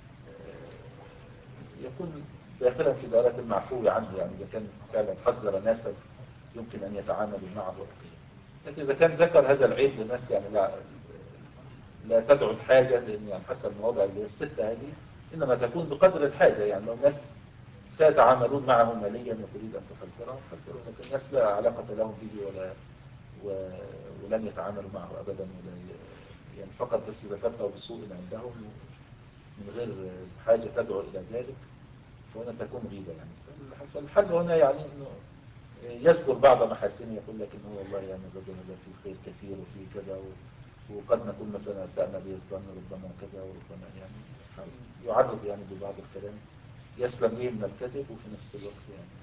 S1: يكون داخلا في دائرة المعفو عنه، يعني إذا كان فعلا حذر ناسا يمكن أن يتعاملوا معه. لكن إذا كان ذكر هذا العيب للناس يعني لا لا تدعو الحاجة، لأن يعني حتى المواضع اللي هي الستة هذه إنما تكون بقدر الحاجة، يعني لو الناس سيتعاملون معه ماليا وتريد أن تخسره خسره، لكن الناس لا علاقة لهم به ولا و... ولن يتعاملوا معه أبدا، ولا يعني فقط بس ذكرته بسوء عندهم من غير حاجة تدعو إلى ذلك، فهنا تكون غيبة. يعني فالحل هنا يعني إنه يذكر بعض محاسنه، يقول لك إنه والله يعني الرجل هذا فيه خير كثير وفيه كذا، وقد نكون مثلا أسأنا به الظن ربما كذا وربما يعني يعرض يعني ببعض الكلام يسلم به من الكذب، وفي نفس الوقت يعني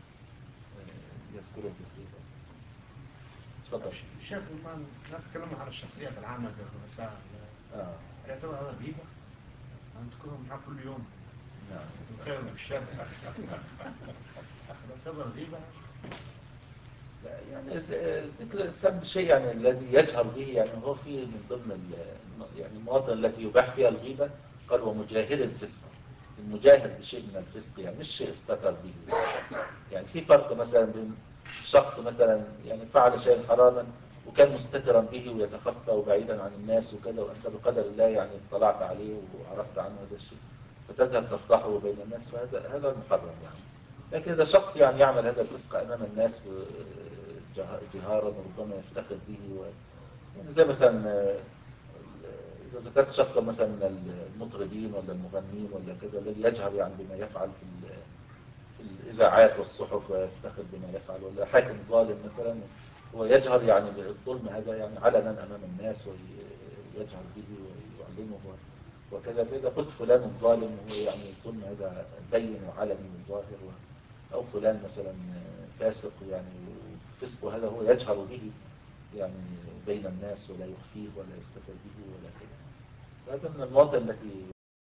S1: يذكره بالخير. تفضل.
S3: الشيخ الآن الناس تكلموا عن الشخصيات العامة زي الرؤساء،
S1: اه
S3: يعتبر هذا غيبة؟ أنت تكونوا معاه كل يوم
S1: نعم
S3: الخير والشر يعتبر غيبة؟
S1: لا يعني ذكر الإنسان بشيء يعني الذي يجهر به، يعني هو فيه من ضمن يعني المواطن التي يباح فيها الغيبة قال ومجاهر الفسق، المجاهر بشيء من الفسق يعني مش شيء استتر به. يعني في فرق مثلا بين شخص مثلا يعني فعل شيئا حراما وكان مستترا به ويتخفى وبعيدا عن الناس وكذا، وأنت بقدر الله يعني اطلعت عليه وعرفت عنه هذا الشيء فتذهب تفضحه بين الناس، فهذا هذا محرم يعني. لكن إذا شخص يعني يعمل هذا الفسق أمام الناس جهارا وربما يفتخر به و... يعني زي مثلا إذا ذكرت شخصا مثلا من المطربين ولا المغنين ولا كذا الذي يجهر يعني بما يفعل في, في الإذاعات والصحف ويفتخر بما يفعل، ولا حاكم ظالم مثلا ويجهر يعني بالظلم هذا يعني علنا أمام الناس ويجهر به ويعلنه وكذا، فإذا قلت فلان ظالم هو يعني الظلم هذا بين وعلني وظاهر، أو فلان مثلا فاسق يعني فسقه هذا هو يجهر به يعني بين الناس ولا يخفيه ولا يستتر به ولا كذا، هذا من المواطن التي